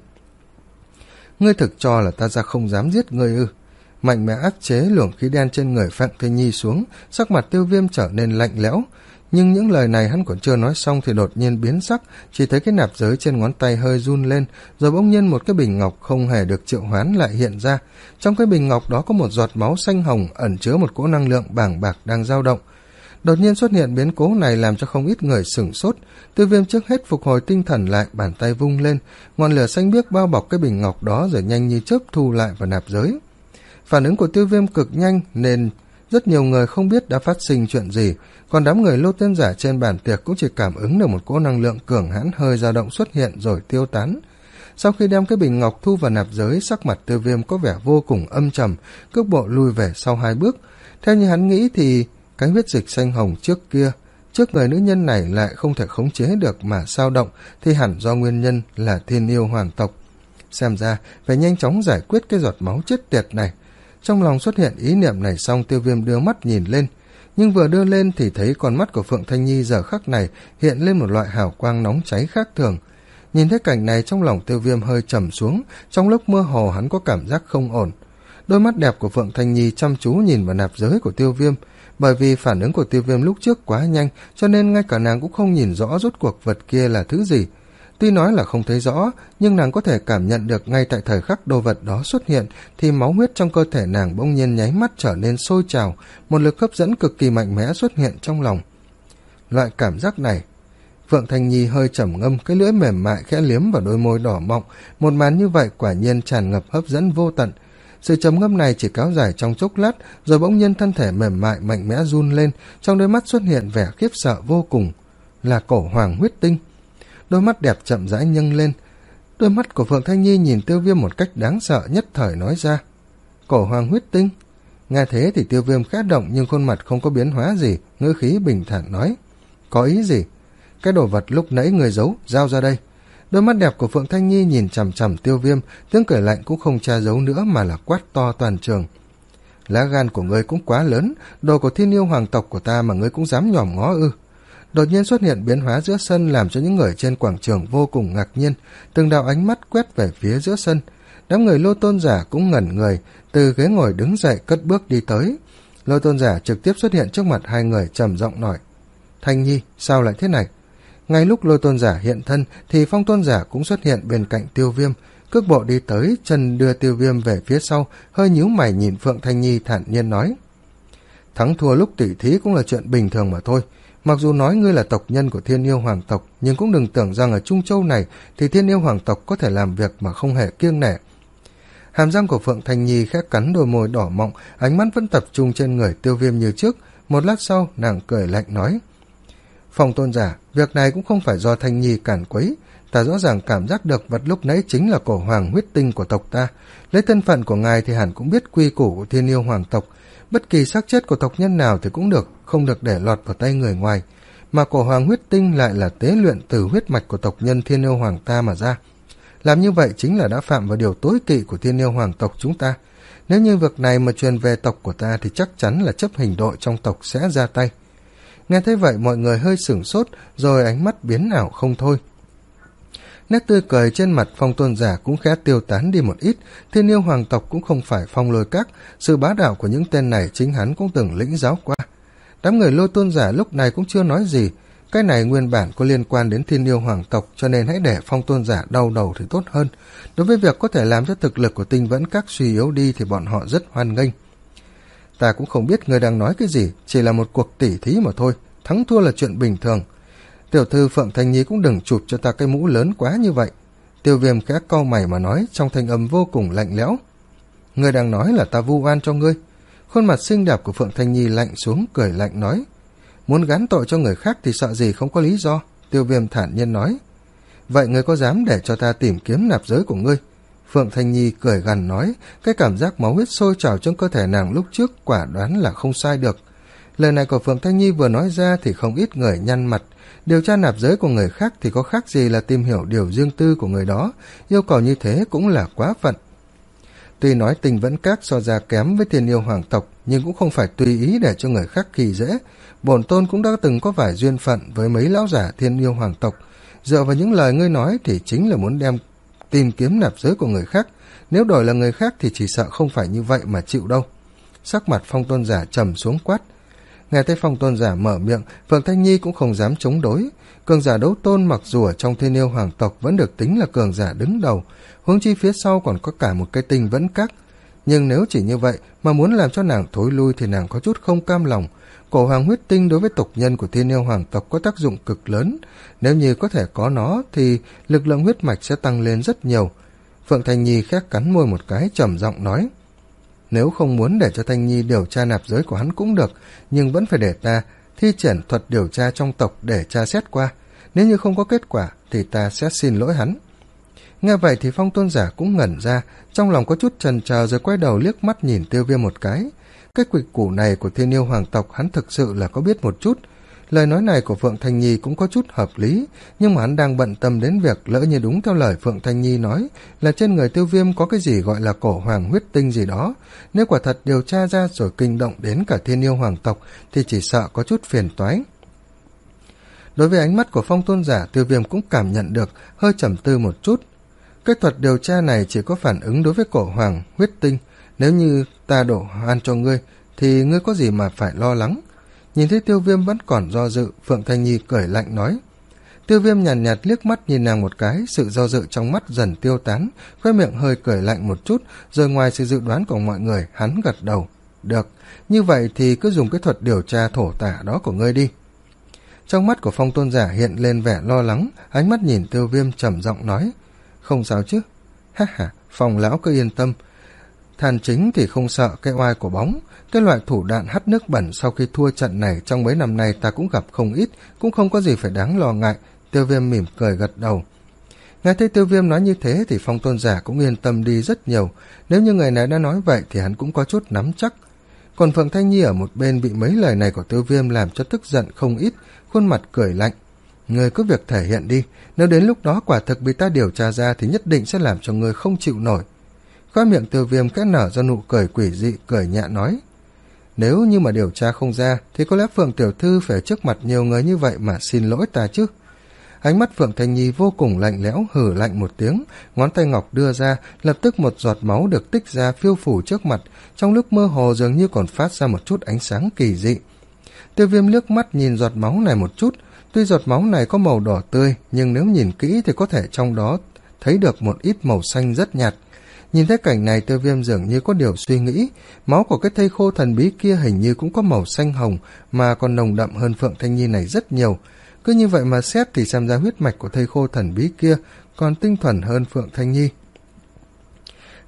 A: Ngươi thực cho là ta ra không dám giết ngươi ư? Mạnh mẽ áp chế luồng khí đen trên người Phượng Thanh Nhi xuống, sắc mặt Tiêu Viêm trở nên lạnh lẽo. Nhưng những lời này hắn còn chưa nói xong thì đột nhiên biến sắc, chỉ thấy cái nạp giới trên ngón tay hơi run lên, rồi bỗng nhiên một cái bình ngọc không hề được triệu hoán lại hiện ra. Trong cái bình ngọc đó có một giọt máu xanh hồng ẩn chứa một cỗ năng lượng bàng bạc đang dao động. Đột nhiên xuất hiện biến cố này làm cho không ít người sửng sốt. Tiêu Viêm trước hết phục hồi tinh thần lại, bàn tay vung lên, ngọn lửa xanh biếc bao bọc cái bình ngọc đó rồi nhanh như chớp thu lại vào nạp giới. Phản ứng của Tiêu Viêm cực nhanh nên rất nhiều người không biết đã phát sinh chuyện gì, còn đám người Lô Tôn giả trên bàn tiệc cũng chỉ cảm ứng được một cỗ năng lượng cường hãn hơi dao động xuất hiện rồi tiêu tán. Sau khi đem cái bình ngọc thu vào nạp giới, sắc mặt Tiêu Viêm có vẻ vô cùng âm trầm, cước bộ lùi về sau hai bước. Theo như hắn nghĩ thì cái huyết dịch xanh hồng trước kia, trước người nữ nhân này lại không thể khống chế được mà sao động thì hẳn do nguyên nhân là thiên yêu hoàng tộc. Xem ra phải nhanh chóng giải quyết cái giọt máu chết tiệt này. Trong lòng xuất hiện ý niệm này xong, Tiêu Viêm đưa mắt nhìn lên, nhưng vừa đưa lên thì thấy con mắt của Phượng Thanh Nhi giờ khắc này hiện lên một loại hào quang nóng cháy khác thường. Nhìn thấy cảnh này trong lòng Tiêu Viêm hơi trầm xuống, trong lúc mơ hồ hắn có cảm giác không ổn. Đôi mắt đẹp của Phượng Thanh Nhi chăm chú nhìn vào nạp giới của Tiêu Viêm, bởi vì phản ứng của Tiêu Viêm lúc trước quá nhanh cho nên ngay cả nàng cũng không nhìn rõ rốt cuộc vật kia là thứ gì. Tuy nói là không thấy rõ, nhưng nàng có thể cảm nhận được ngay tại thời khắc đồ vật đó xuất hiện thì máu huyết trong cơ thể nàng bỗng nhiên nháy mắt trở nên sôi trào, một lực hấp dẫn cực kỳ mạnh mẽ xuất hiện trong lòng. Loại cảm giác này, Phượng Thanh Nhi hơi trầm ngâm, cái lưỡi mềm mại khẽ liếm vào đôi môi đỏ mọng, một màn như vậy quả nhiên tràn ngập hấp dẫn vô tận. Sự trầm ngâm này chỉ kéo dài trong chốc lát, rồi bỗng nhiên thân thể mềm mại mạnh mẽ run lên, trong đôi mắt xuất hiện vẻ khiếp sợ vô cùng, là cổ hoàng huyết tinh. Đôi mắt đẹp chậm rãi nhâng lên. Đôi mắt của Phượng Thanh Nhi nhìn Tiêu Viêm một cách đáng sợ, nhất thời nói ra, cổ hoàng huyết tinh. Nghe thế thì Tiêu Viêm khẽ động nhưng khuôn mặt không có biến hóa gì, ngữ khí bình thản nói, có ý gì? Cái đồ vật lúc nãy người giấu, giao ra đây. Đôi mắt đẹp của Phượng Thanh Nhi nhìn chằm chằm Tiêu Viêm, tiếng cười lạnh cũng không che giấu nữa mà là quát to toàn trường. Lá gan của ngươi cũng quá lớn, đồ của thiên yêu hoàng tộc của ta mà ngươi cũng dám nhòm ngó ư? Đột nhiên xuất hiện biến hóa giữa sân làm cho những người trên quảng trường vô cùng ngạc nhiên, từng đạo ánh mắt quét về phía giữa sân. Đám người Lô Tôn giả cũng ngẩn người, từ ghế ngồi đứng dậy cất bước đi tới. Lô Tôn giả trực tiếp xuất hiện trước mặt hai người trầm giọng nói, Thanh Nhi, sao lại thế này? Ngay lúc Lô Tôn giả hiện thân thì Phong Tôn giả cũng xuất hiện bên cạnh Tiêu Viêm, cước bộ đi tới, chân đưa Tiêu Viêm về phía sau, hơi nhíu mày nhìn Phượng Thanh Nhi thản nhiên nói, thắng thua lúc tỉ thí cũng là chuyện bình thường mà thôi. Mặc dù nói ngươi là tộc nhân của thiên yêu hoàng tộc, nhưng cũng đừng tưởng rằng ở Trung Châu này thì thiên yêu hoàng tộc có thể làm việc mà không hề kiêng nể. Hàm răng của Phượng Thanh Nhi khẽ cắn đôi môi đỏ mọng, ánh mắt vẫn tập trung trên người Tiêu Viêm như trước. Một lát sau, nàng cười lạnh nói: Phong tôn giả, việc này cũng không phải do Thanh Nhi cản quấy. Ta rõ ràng cảm giác được vật lúc nãy chính là cổ hoàng huyết tinh của tộc ta. Lấy thân phận của ngài thì hẳn cũng biết quy củ của thiên yêu hoàng tộc. Bất kỳ xác chết của tộc nhân nào thì cũng được, không được để lọt vào tay người ngoài. Mà cổ hoàng huyết tinh lại là tế luyện từ huyết mạch của tộc nhân thiên yêu hoàng ta mà ra. Làm như vậy chính là đã phạm vào điều tối kỵ của thiên yêu hoàng tộc chúng ta. Nếu như việc này mà truyền về tộc của ta thì chắc chắn là chấp hình đội trong tộc sẽ ra tay. Nghe thấy vậy mọi người hơi sửng sốt, rồi ánh mắt biến ảo không thôi. Nét tươi cười trên mặt Phong tôn giả cũng khẽ tiêu tán đi một ít. Thiên yêu hoàng tộc cũng không phải Phong Lôi Các, sự bá đạo của những tên này chính hắn cũng từng lĩnh giáo qua. Đám người Lôi tôn giả lúc này cũng chưa nói gì. Cái này nguyên bản có liên quan đến thiên yêu hoàng tộc, cho nên hãy để Phong tôn giả đau đầu thì tốt hơn. Đối với việc có thể làm cho thực lực của Tinh Vẫn Các suy yếu đi thì bọn họ rất hoan nghênh. Ta cũng không biết người đang nói cái gì, chỉ là một cuộc tỉ thí mà thôi, thắng thua là chuyện bình thường. Tiểu thư Phượng Thanh Nhi cũng đừng chụp cho ta cái mũ lớn quá như vậy. Tiêu Viêm khẽ cau mày mà nói, trong thanh âm vô cùng lạnh lẽo. Ngươi đang nói là ta vu oan cho ngươi. Khuôn mặt xinh đẹp của Phượng Thanh Nhi lạnh xuống, cười lạnh nói. Muốn gán tội cho người khác thì sợ gì không có lý do. Tiêu Viêm thản nhiên nói. Vậy ngươi có dám để cho ta tìm kiếm nạp giới của ngươi? Phượng Thanh Nhi cười gằn nói, cái cảm giác máu huyết sôi trào trong cơ thể nàng lúc trước quả đoán là không sai được. Lời này của Phượng Thanh Nhi vừa nói ra thì không ít người nhăn mặt. Điều tra nạp giới của người khác thì có khác gì là tìm hiểu điều riêng tư của người đó, yêu cầu như thế cũng là quá phận. Tuy nói Tinh Vẫn Các so ra kém với thiên yêu hoàng tộc, nhưng cũng không phải tùy ý để cho người khác khi dễ. Bổn tôn cũng đã từng có vài duyên phận với mấy lão giả thiên yêu hoàng tộc. Dựa vào những lời ngươi nói thì chính là muốn đem tìm kiếm nạp giới của người khác. Nếu đổi là người khác thì chỉ sợ không phải như vậy mà chịu đâu. Sắc mặt Phong tôn giả trầm xuống quát. Nghe thấy Phong tôn giả mở miệng, Phượng Thanh Nhi cũng không dám chống đối. Cường giả đấu tôn mặc dù ở trong thiên yêu hoàng tộc vẫn được tính là cường giả đứng đầu, huống chi phía sau còn có cả một cái Tinh Vẫn Các. Nhưng nếu chỉ như vậy mà muốn làm cho nàng thối lui thì nàng có chút không cam lòng. Cổ hoàng huyết tinh đối với tộc nhân của thiên yêu hoàng tộc có tác dụng cực lớn. Nếu như có thể có nó thì lực lượng huyết mạch sẽ tăng lên rất nhiều. Phượng Thanh Nhi khẽ cắn môi một cái, trầm giọng nói. Nếu không muốn để cho Thanh Nhi điều tra nạp giới của hắn cũng được, nhưng vẫn phải để ta thi triển thuật điều tra trong tộc để tra xét qua. Nếu như không có kết quả thì ta sẽ xin lỗi hắn. Nghe vậy thì Phong tôn giả cũng ngẩn ra, trong lòng có chút chần chờ rồi quay đầu liếc mắt nhìn Tiêu Viêm một cái. Cái quỷ củ này của thiên yêu hoàng tộc hắn thực sự là có biết một chút. Lời nói này của Phượng Thanh Nhi cũng có chút hợp lý, nhưng mà hắn đang bận tâm đến việc lỡ như đúng theo lời Phượng Thanh Nhi nói là trên người Tiêu Viêm có cái gì gọi là cổ hoàng huyết tinh gì đó. Nếu quả thật điều tra ra rồi kinh động đến cả thiên yêu hoàng tộc thì chỉ sợ có chút phiền toái. Đối với ánh mắt của Phong tôn giả, Tiêu Viêm cũng cảm nhận được, hơi trầm tư một chút. Cái thuật điều tra này chỉ có phản ứng đối với cổ hoàng huyết tinh. Nếu như ta đổ oan cho ngươi thì ngươi có gì mà phải lo lắng. Nhìn thấy Tiêu Viêm vẫn còn do dự, Phượng Thanh Nhi cười lạnh nói. Tiêu Viêm nhàn nhạt, nhạt liếc mắt nhìn nàng một cái, sự do dự trong mắt dần tiêu tán, khóe miệng hơi cười lạnh một chút, rồi ngoài sự dự đoán của mọi người, hắn gật đầu. Được, như vậy thì cứ dùng cái thuật điều tra thổ tả đó của ngươi đi. Trong mắt của Phong tôn giả hiện lên vẻ lo lắng, ánh mắt nhìn Tiêu Viêm trầm giọng nói. Không sao chứ? Ha ha, Phong lão cứ yên tâm. Than chính thì không sợ cái oai của bóng. Cái loại thủ đoạn hắt nước bẩn sau khi thua trận này trong mấy năm nay ta cũng gặp không ít, cũng không có gì phải đáng lo ngại. Tiêu Viêm mỉm cười gật đầu. Nghe thấy Tiêu Viêm nói như thế thì Phong tôn giả cũng yên tâm đi rất nhiều. Nếu như người này đã nói vậy thì hắn cũng có chút nắm chắc. Còn Phượng Thanh Nhi ở một bên bị mấy lời này của Tiêu Viêm làm cho tức giận không ít, khuôn mặt cười lạnh. Người có việc thể hiện đi, nếu đến lúc đó quả thực bị ta điều tra ra thì nhất định sẽ làm cho người không chịu nổi. Khóe miệng Tiêu Viêm khẽ nở ra nụ cười quỷ dị, cười nhẹ nói. Nếu như mà điều tra không ra thì có lẽ Phượng tiểu thư phải trước mặt nhiều người như vậy mà xin lỗi ta chứ. Ánh mắt Phượng Thanh Nhi vô cùng lạnh lẽo, hử lạnh một tiếng, ngón tay ngọc đưa ra, lập tức một giọt máu được tích ra phiêu phủ trước mặt, trong lúc mơ hồ dường như còn phát ra một chút ánh sáng kỳ dị. Tiêu Viêm liếc mắt nhìn giọt máu này một chút, tuy giọt máu này có màu đỏ tươi, nhưng nếu nhìn kỹ thì có thể trong đó thấy được một ít màu xanh rất nhạt. Nhìn thấy cảnh này, Tiêu Viêm dường như có điều suy nghĩ, máu của cái thây khô thần bí kia hình như cũng có màu xanh hồng mà còn nồng đậm hơn Phượng Thanh Nhi này rất nhiều. Cứ như vậy mà xét thì xem ra huyết mạch của thây khô thần bí kia còn tinh thuần hơn Phượng Thanh Nhi.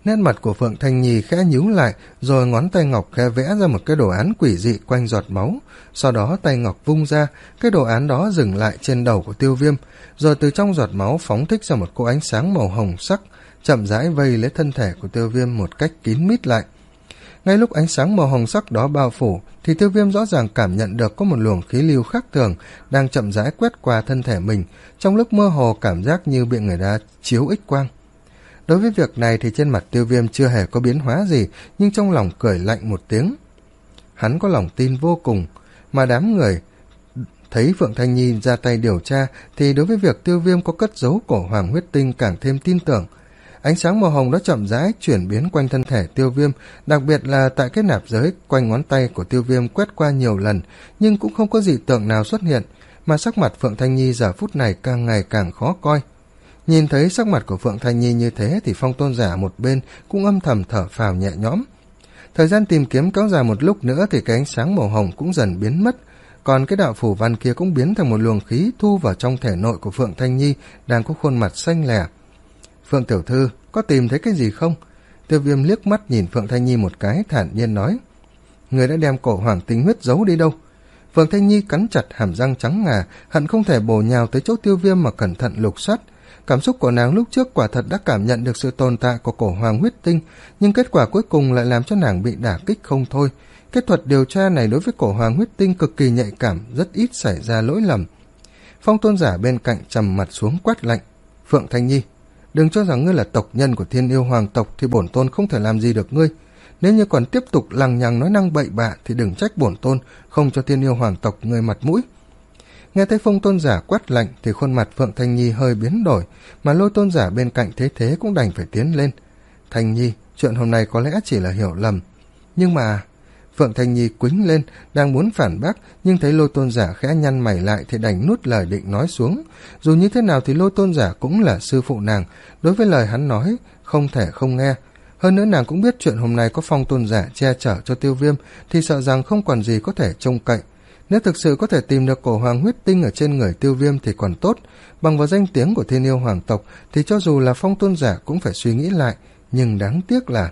A: Nét mặt của Phượng Thanh Nhi khẽ nhíu lại, rồi ngón tay ngọc khẽ vẽ ra một cái đồ án quỷ dị quanh giọt máu. Sau đó tay ngọc vung ra, cái đồ án đó dừng lại trên đầu của Tiêu Viêm, rồi từ trong giọt máu phóng thích ra một cỗ ánh sáng màu hồng sắc, chậm rãi vây lấy thân thể của Tiêu Viêm một cách kín mít lại. Ngay lúc ánh sáng màu hồng sắc đó bao phủ, thì Tiêu Viêm rõ ràng cảm nhận được có một luồng khí lưu khác thường đang chậm rãi quét qua thân thể mình, trong lúc mơ hồ cảm giác như bị người ta chiếu ích quang. Đối với việc này thì trên mặt Tiêu Viêm chưa hề có biến hóa gì, nhưng trong lòng cười lạnh một tiếng. Hắn có lòng tin vô cùng, mà đám người thấy Phượng Thanh Nhi ra tay điều tra thì đối với việc Tiêu Viêm có cất giấu cổ hoàng huyết tinh càng thêm tin tưởng. Ánh sáng màu hồng đó chậm rãi chuyển biến quanh thân thể Tiêu Viêm, đặc biệt là tại cái nạp giới quanh ngón tay của Tiêu Viêm quét qua nhiều lần, nhưng cũng không có dị tượng nào xuất hiện, mà sắc mặt Phượng Thanh Nhi giờ phút này càng ngày càng khó coi. Nhìn thấy sắc mặt của Phượng Thanh Nhi như thế thì Phong Tôn Giả một bên cũng âm thầm thở phào nhẹ nhõm. Thời gian tìm kiếm kéo dài một lúc nữa thì cái ánh sáng màu hồng cũng dần biến mất, còn cái đạo phủ văn kia cũng biến thành một luồng khí thu vào trong thể nội của Phượng Thanh Nhi đang có khuôn mặt xanh lẻ. Phượng tiểu thư, có tìm thấy cái gì không? Tiêu Viêm liếc mắt nhìn Phượng Thanh Nhi một cái, thản nhiên nói. Người đã đem cổ hoàng tinh huyết giấu đi đâu? Phượng Thanh Nhi cắn chặt hàm răng trắng ngà, hận không thể bổ nhào tới chỗ Tiêu Viêm mà cẩn thận lục soát. Cảm xúc của nàng lúc trước quả thật đã cảm nhận được sự tồn tại của cổ hoàng huyết tinh, nhưng kết quả cuối cùng lại làm cho nàng bị đả kích không thôi. Cái thuật điều tra này đối với cổ hoàng huyết tinh cực kỳ nhạy cảm, rất ít xảy ra lỗi lầm. Phong Tôn Giả bên cạnh trầm mặt xuống quát lạnh. Phượng Thanh Nhi, đừng cho rằng ngươi là tộc nhân của Thiên Yêu Hoàng tộc thì bổn tôn không thể làm gì được ngươi. Nếu như còn tiếp tục lằng nhằng nói năng bậy bạ thì đừng trách bổn tôn không cho Thiên Yêu Hoàng tộc ngươi mặt mũi. Nghe thấy Phong Tôn Giả quát lạnh thì khuôn mặt Phượng Thanh Nhi hơi biến đổi, mà Lôi Tôn Giả bên cạnh thấy thế cũng đành phải tiến lên. Thanh Nhi, chuyện hôm nay có lẽ chỉ là hiểu lầm. Nhưng mà... Phượng Thanh Nhi quýnh lên, đang muốn phản bác, nhưng thấy Lôi Tôn Giả khẽ nhăn mày lại thì đành nuốt lời định nói xuống. Dù như thế nào thì Lôi Tôn Giả cũng là sư phụ nàng, đối với lời hắn nói, không thể không nghe. Hơn nữa nàng cũng biết chuyện hôm nay có Phong Tôn Giả che chở cho Tiêu Viêm, thì sợ rằng không còn gì có thể trông cậy. Nếu thực sự có thể tìm được cổ hoàng huyết tinh ở trên người Tiêu Viêm thì còn tốt, bằng vào danh tiếng của Thiên Yêu Hoàng tộc thì cho dù là Phong Tôn Giả cũng phải suy nghĩ lại, nhưng đáng tiếc là...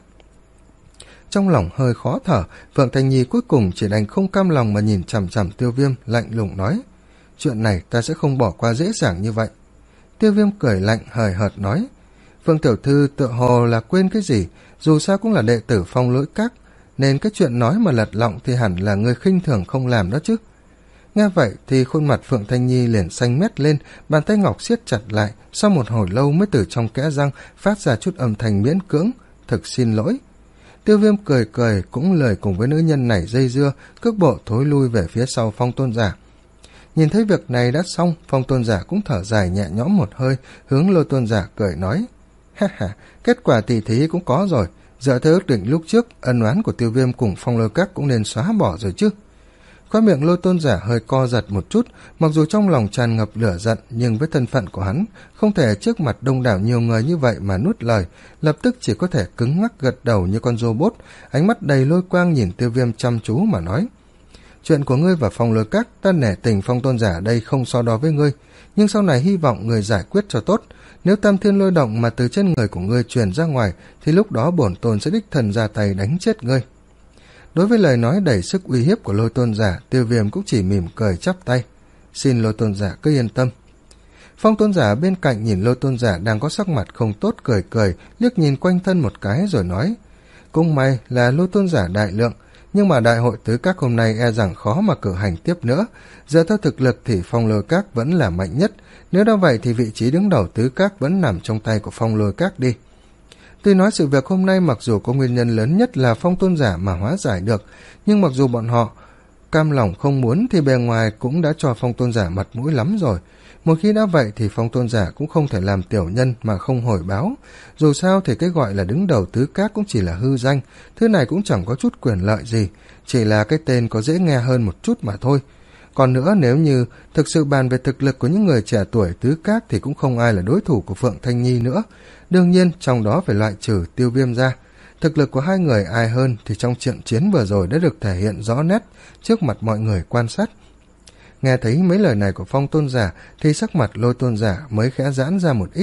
A: Trong lòng hơi khó thở, Phượng Thanh Nhi cuối cùng chỉ đành không cam lòng mà nhìn chằm chằm Tiêu Viêm, lạnh lùng nói. Chuyện này ta sẽ không bỏ qua dễ dàng như vậy. Tiêu Viêm cười lạnh hời hợt nói. Phương tiểu thư tựa hồ là quên cái gì, dù sao cũng là đệ tử Phong Lỗi Các, nên cái chuyện nói mà lật lọng thì hẳn là người khinh thường không làm đó chứ. Nghe vậy thì khuôn mặt Phượng Thanh Nhi liền xanh mét lên, bàn tay ngọc siết chặt lại, sau một hồi lâu mới từ trong kẽ răng phát ra chút âm thanh miễn cưỡng. Thực xin lỗi. Tiêu Viêm cười cười cũng lời cùng với nữ nhân này dây dưa, cước bộ thối lui về phía sau Phong Tôn Giả. Nhìn thấy việc này đã xong, Phong Tôn Giả cũng thở dài nhẹ nhõm một hơi, hướng Lôi Tôn Giả cười nói. Ha ha, kết quả tỷ thí cũng có rồi, dựa theo ước định lúc trước, ân oán của Tiêu Viêm cùng Phong Lôi Các cũng nên xóa bỏ rồi chứ. Khóe miệng Lôi Tôn Giả hơi co giật một chút, mặc dù trong lòng tràn ngập lửa giận, nhưng với thân phận của hắn, không thể trước mặt đông đảo nhiều người như vậy mà nuốt lời, lập tức chỉ có thể cứng ngắc gật đầu như con robot, ánh mắt đầy lôi quang nhìn Tiêu Viêm chăm chú mà nói. Chuyện của ngươi và Phong Lôi Các, ta nể tình Phong Tôn Giả đây không so đo với ngươi, nhưng sau này hy vọng người giải quyết cho tốt. Nếu Tam Thiên Lôi Động mà từ trên người của ngươi truyền ra ngoài, thì lúc đó bổn tôn sẽ đích thần ra tay đánh chết ngươi. Đối với lời nói đầy sức uy hiếp của Lôi Tôn Giả, Tiêu Viêm cũng chỉ mỉm cười chắp tay. Xin Lôi Tôn Giả cứ yên tâm. Phong Tôn Giả bên cạnh nhìn Lôi Tôn Giả đang có sắc mặt không tốt cười cười, liếc nhìn quanh thân một cái rồi nói. Cũng may là Lôi Tôn Giả đại lượng, nhưng mà đại hội tứ các hôm nay e rằng khó mà cử hành tiếp nữa. Giờ theo thực lực thì Phong Lôi Các vẫn là mạnh nhất, nếu đã vậy thì vị trí đứng đầu tứ các vẫn nằm trong tay của Phong Lôi Các đi. Tuy nói sự việc hôm nay mặc dù có nguyên nhân lớn nhất là Phong Tôn Giả mà hóa giải được, nhưng mặc dù bọn họ cam lòng không muốn thì bề ngoài cũng đã cho Phong Tôn Giả mặt mũi lắm rồi. Một khi đã vậy thì Phong Tôn Giả cũng không thể làm tiểu nhân mà không hồi báo. Dù sao thì cái gọi là đứng đầu tứ các cũng chỉ là hư danh, thứ này cũng chẳng có chút quyền lợi gì, chỉ là cái tên có dễ nghe hơn một chút mà thôi. Còn nữa, nếu như thực sự bàn về thực lực của những người trẻ tuổi tứ các thì cũng không ai là đối thủ của Phượng Thanh Nhi nữa. Đương nhiên, trong đó phải loại trừ Tiêu Viêm ra. Thực lực của hai người ai hơn thì trong trận chiến vừa rồi đã được thể hiện rõ nét trước mặt mọi người quan sát. Nghe thấy mấy lời này của Phong Tôn Giả thì sắc mặt Lôi Tôn Giả mới khẽ giãn ra một ít.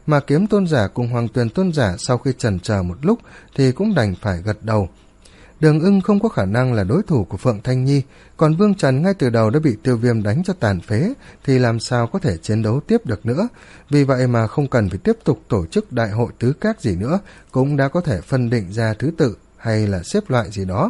A: mà Kiếm tôn giả cùng Hoàng Tuyền tôn giả sau khi chần chờ một lúc thì cũng đành phải gật đầu. Đường Ưng không có khả năng là đối thủ của Phượng Thanh Nhi, còn Vương Trần ngay từ đầu đã bị Tiêu Viêm đánh cho tàn phế thì làm sao có thể chiến đấu tiếp được nữa. Vì vậy mà không cần phải tiếp tục tổ chức đại hội tứ các gì nữa, cũng đã có thể phân định ra thứ tự hay là xếp loại gì đó.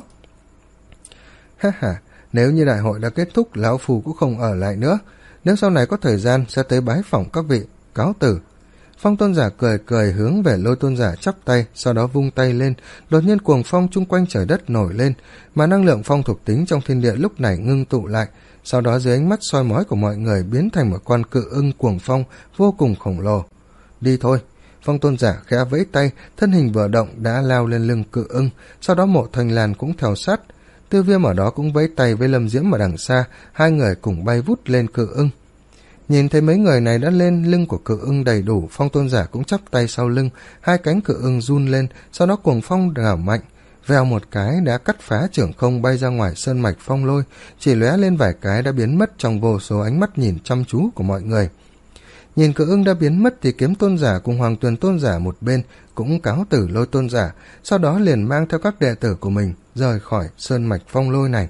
A: Ha ha, nếu như đại hội đã kết thúc, lão phu cũng không ở lại nữa. Nếu sau này có thời gian sẽ tới bái phỏng các vị, cáo từ. Phong tôn giả cười cười hướng về Lôi tôn giả chắp tay, sau đó vung tay lên, đột nhiên cuồng phong chung quanh trời đất nổi lên, mà năng lượng phong thuộc tính trong thiên địa lúc này ngưng tụ lại, sau đó dưới ánh mắt soi mói của mọi người biến thành một con cự ưng cuồng phong vô cùng khổng lồ. Đi thôi. Phong tôn giả khẽ vẫy tay, thân hình vừa động đã lao lên lưng cự ưng, sau đó Mộ Thanh Lan cũng theo sát. Tiêu Viêm ở đó cũng vẫy tay với Lâm Diễm ở đằng xa, hai người cùng bay vút lên cự ưng. Nhìn thấy mấy người này đã lên lưng của cự ưng đầy đủ, Phong tôn giả cũng chắp tay sau lưng, hai cánh cự ưng run lên, sau đó cuồng phong gào mạnh, vèo một cái đã cắt phá trưởng không bay ra ngoài sơn mạch phong lôi, chỉ lóe lên vài cái đã biến mất trong vô số ánh mắt nhìn chăm chú của mọi người. Nhìn cự ưng đã biến mất thì Kiếm tôn giả cùng Hoàng Tuyền tôn giả một bên cũng cáo từ Lôi tôn giả, sau đó liền mang theo các đệ tử của mình rời khỏi sơn mạch phong lôi này.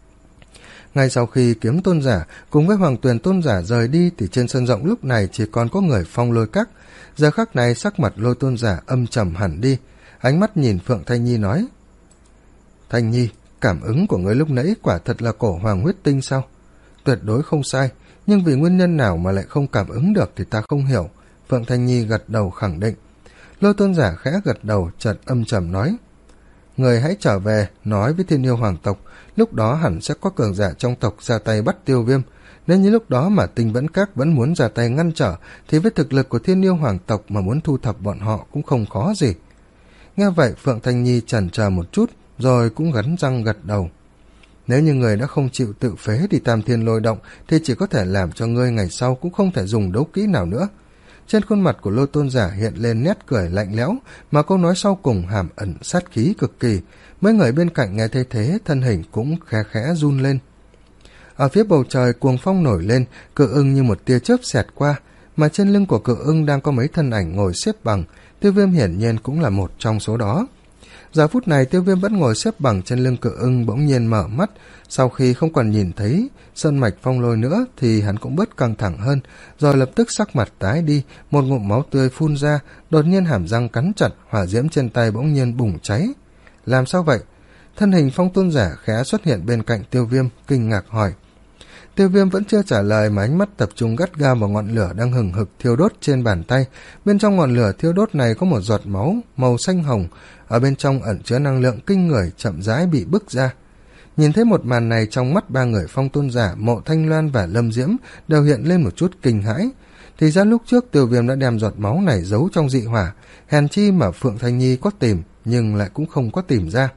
A: Ngay sau khi Kiếm tôn giả cùng với Hoàng Tuyền tôn giả rời đi thì trên sân rộng lúc này chỉ còn có người phong lôi các. Giờ khắc này sắc mặt Lôi tôn giả âm trầm hẳn đi, ánh mắt nhìn Phượng Thanh Nhi nói: Thanh Nhi, cảm ứng của ngươi lúc nãy quả thật là cổ hoàng huyết tinh sao? Tuyệt đối không sai, nhưng vì nguyên nhân nào mà lại không cảm ứng được thì ta không hiểu. Phượng Thanh Nhi gật đầu khẳng định. Lôi tôn giả khẽ gật đầu, chợt âm trầm nói: Người hãy trở về nói với Thiên Yêu Hoàng tộc, lúc đó hẳn sẽ có cường giả trong tộc ra tay bắt Tiêu Viêm. Nếu như lúc đó mà Tinh Vẫn Các vẫn muốn ra tay ngăn trở thì với thực lực của Thiên Yêu Hoàng tộc mà muốn thu thập bọn họ cũng không khó gì. Nghe vậy Phượng Thanh Nhi chần chờ một chút rồi cũng gắn răng gật đầu. Nếu như người đã không chịu tự phế thì Tam Thiên Lôi Động thì chỉ có thể làm cho ngươi ngày sau cũng không thể dùng đấu kỹ nào nữa. Trên khuôn mặt của Lôi tôn giả hiện lên nét cười lạnh lẽo, mà câu nói sau cùng hàm ẩn sát khí cực kỳ. Mấy người bên cạnh nghe thấy thế, thân hình cũng khẽ khẽ run lên. Ở phía bầu trời cuồng phong nổi lên, cự ưng như một tia chớp xẹt qua, mà trên lưng của cự ưng đang có mấy thân ảnh ngồi xếp bằng. Tiêu Viêm hiển nhiên cũng là một trong số đó. Giờ phút này Tiêu Viêm vẫn ngồi xếp bằng trên lưng cự ưng, bỗng nhiên mở mắt. Sau khi không còn nhìn thấy sơn mạch phong lôi nữa thì hắn cũng bớt căng thẳng hơn, rồi lập tức sắc mặt tái đi, một ngụm máu tươi phun ra, đột nhiên hàm răng cắn chặt, hỏa diễm trên tay bỗng nhiên bùng cháy. Làm sao vậy? Thân hình Phong tôn giả khẽ xuất hiện bên cạnh Tiêu Viêm, kinh ngạc hỏi. Tiêu Viêm vẫn chưa trả lời mà ánh mắt tập trung gắt gao vào ngọn lửa đang hừng hực thiêu đốt trên bàn tay. Bên trong ngọn lửa thiêu đốt này có một giọt máu màu xanh hồng, ở bên trong ẩn chứa năng lượng kinh người chậm rãi bị bức ra. Nhìn thấy một màn này, trong mắt ba người Phong tôn giả, Mộ Thanh Loan và Lâm Diễm đều hiện lên một chút kinh hãi. Thì ra lúc trước Tiêu Viêm đã đem giọt máu này giấu trong dị hỏa, hèn chi mà Phượng Thanh Nhi có tìm nhưng lại cũng không có tìm ra.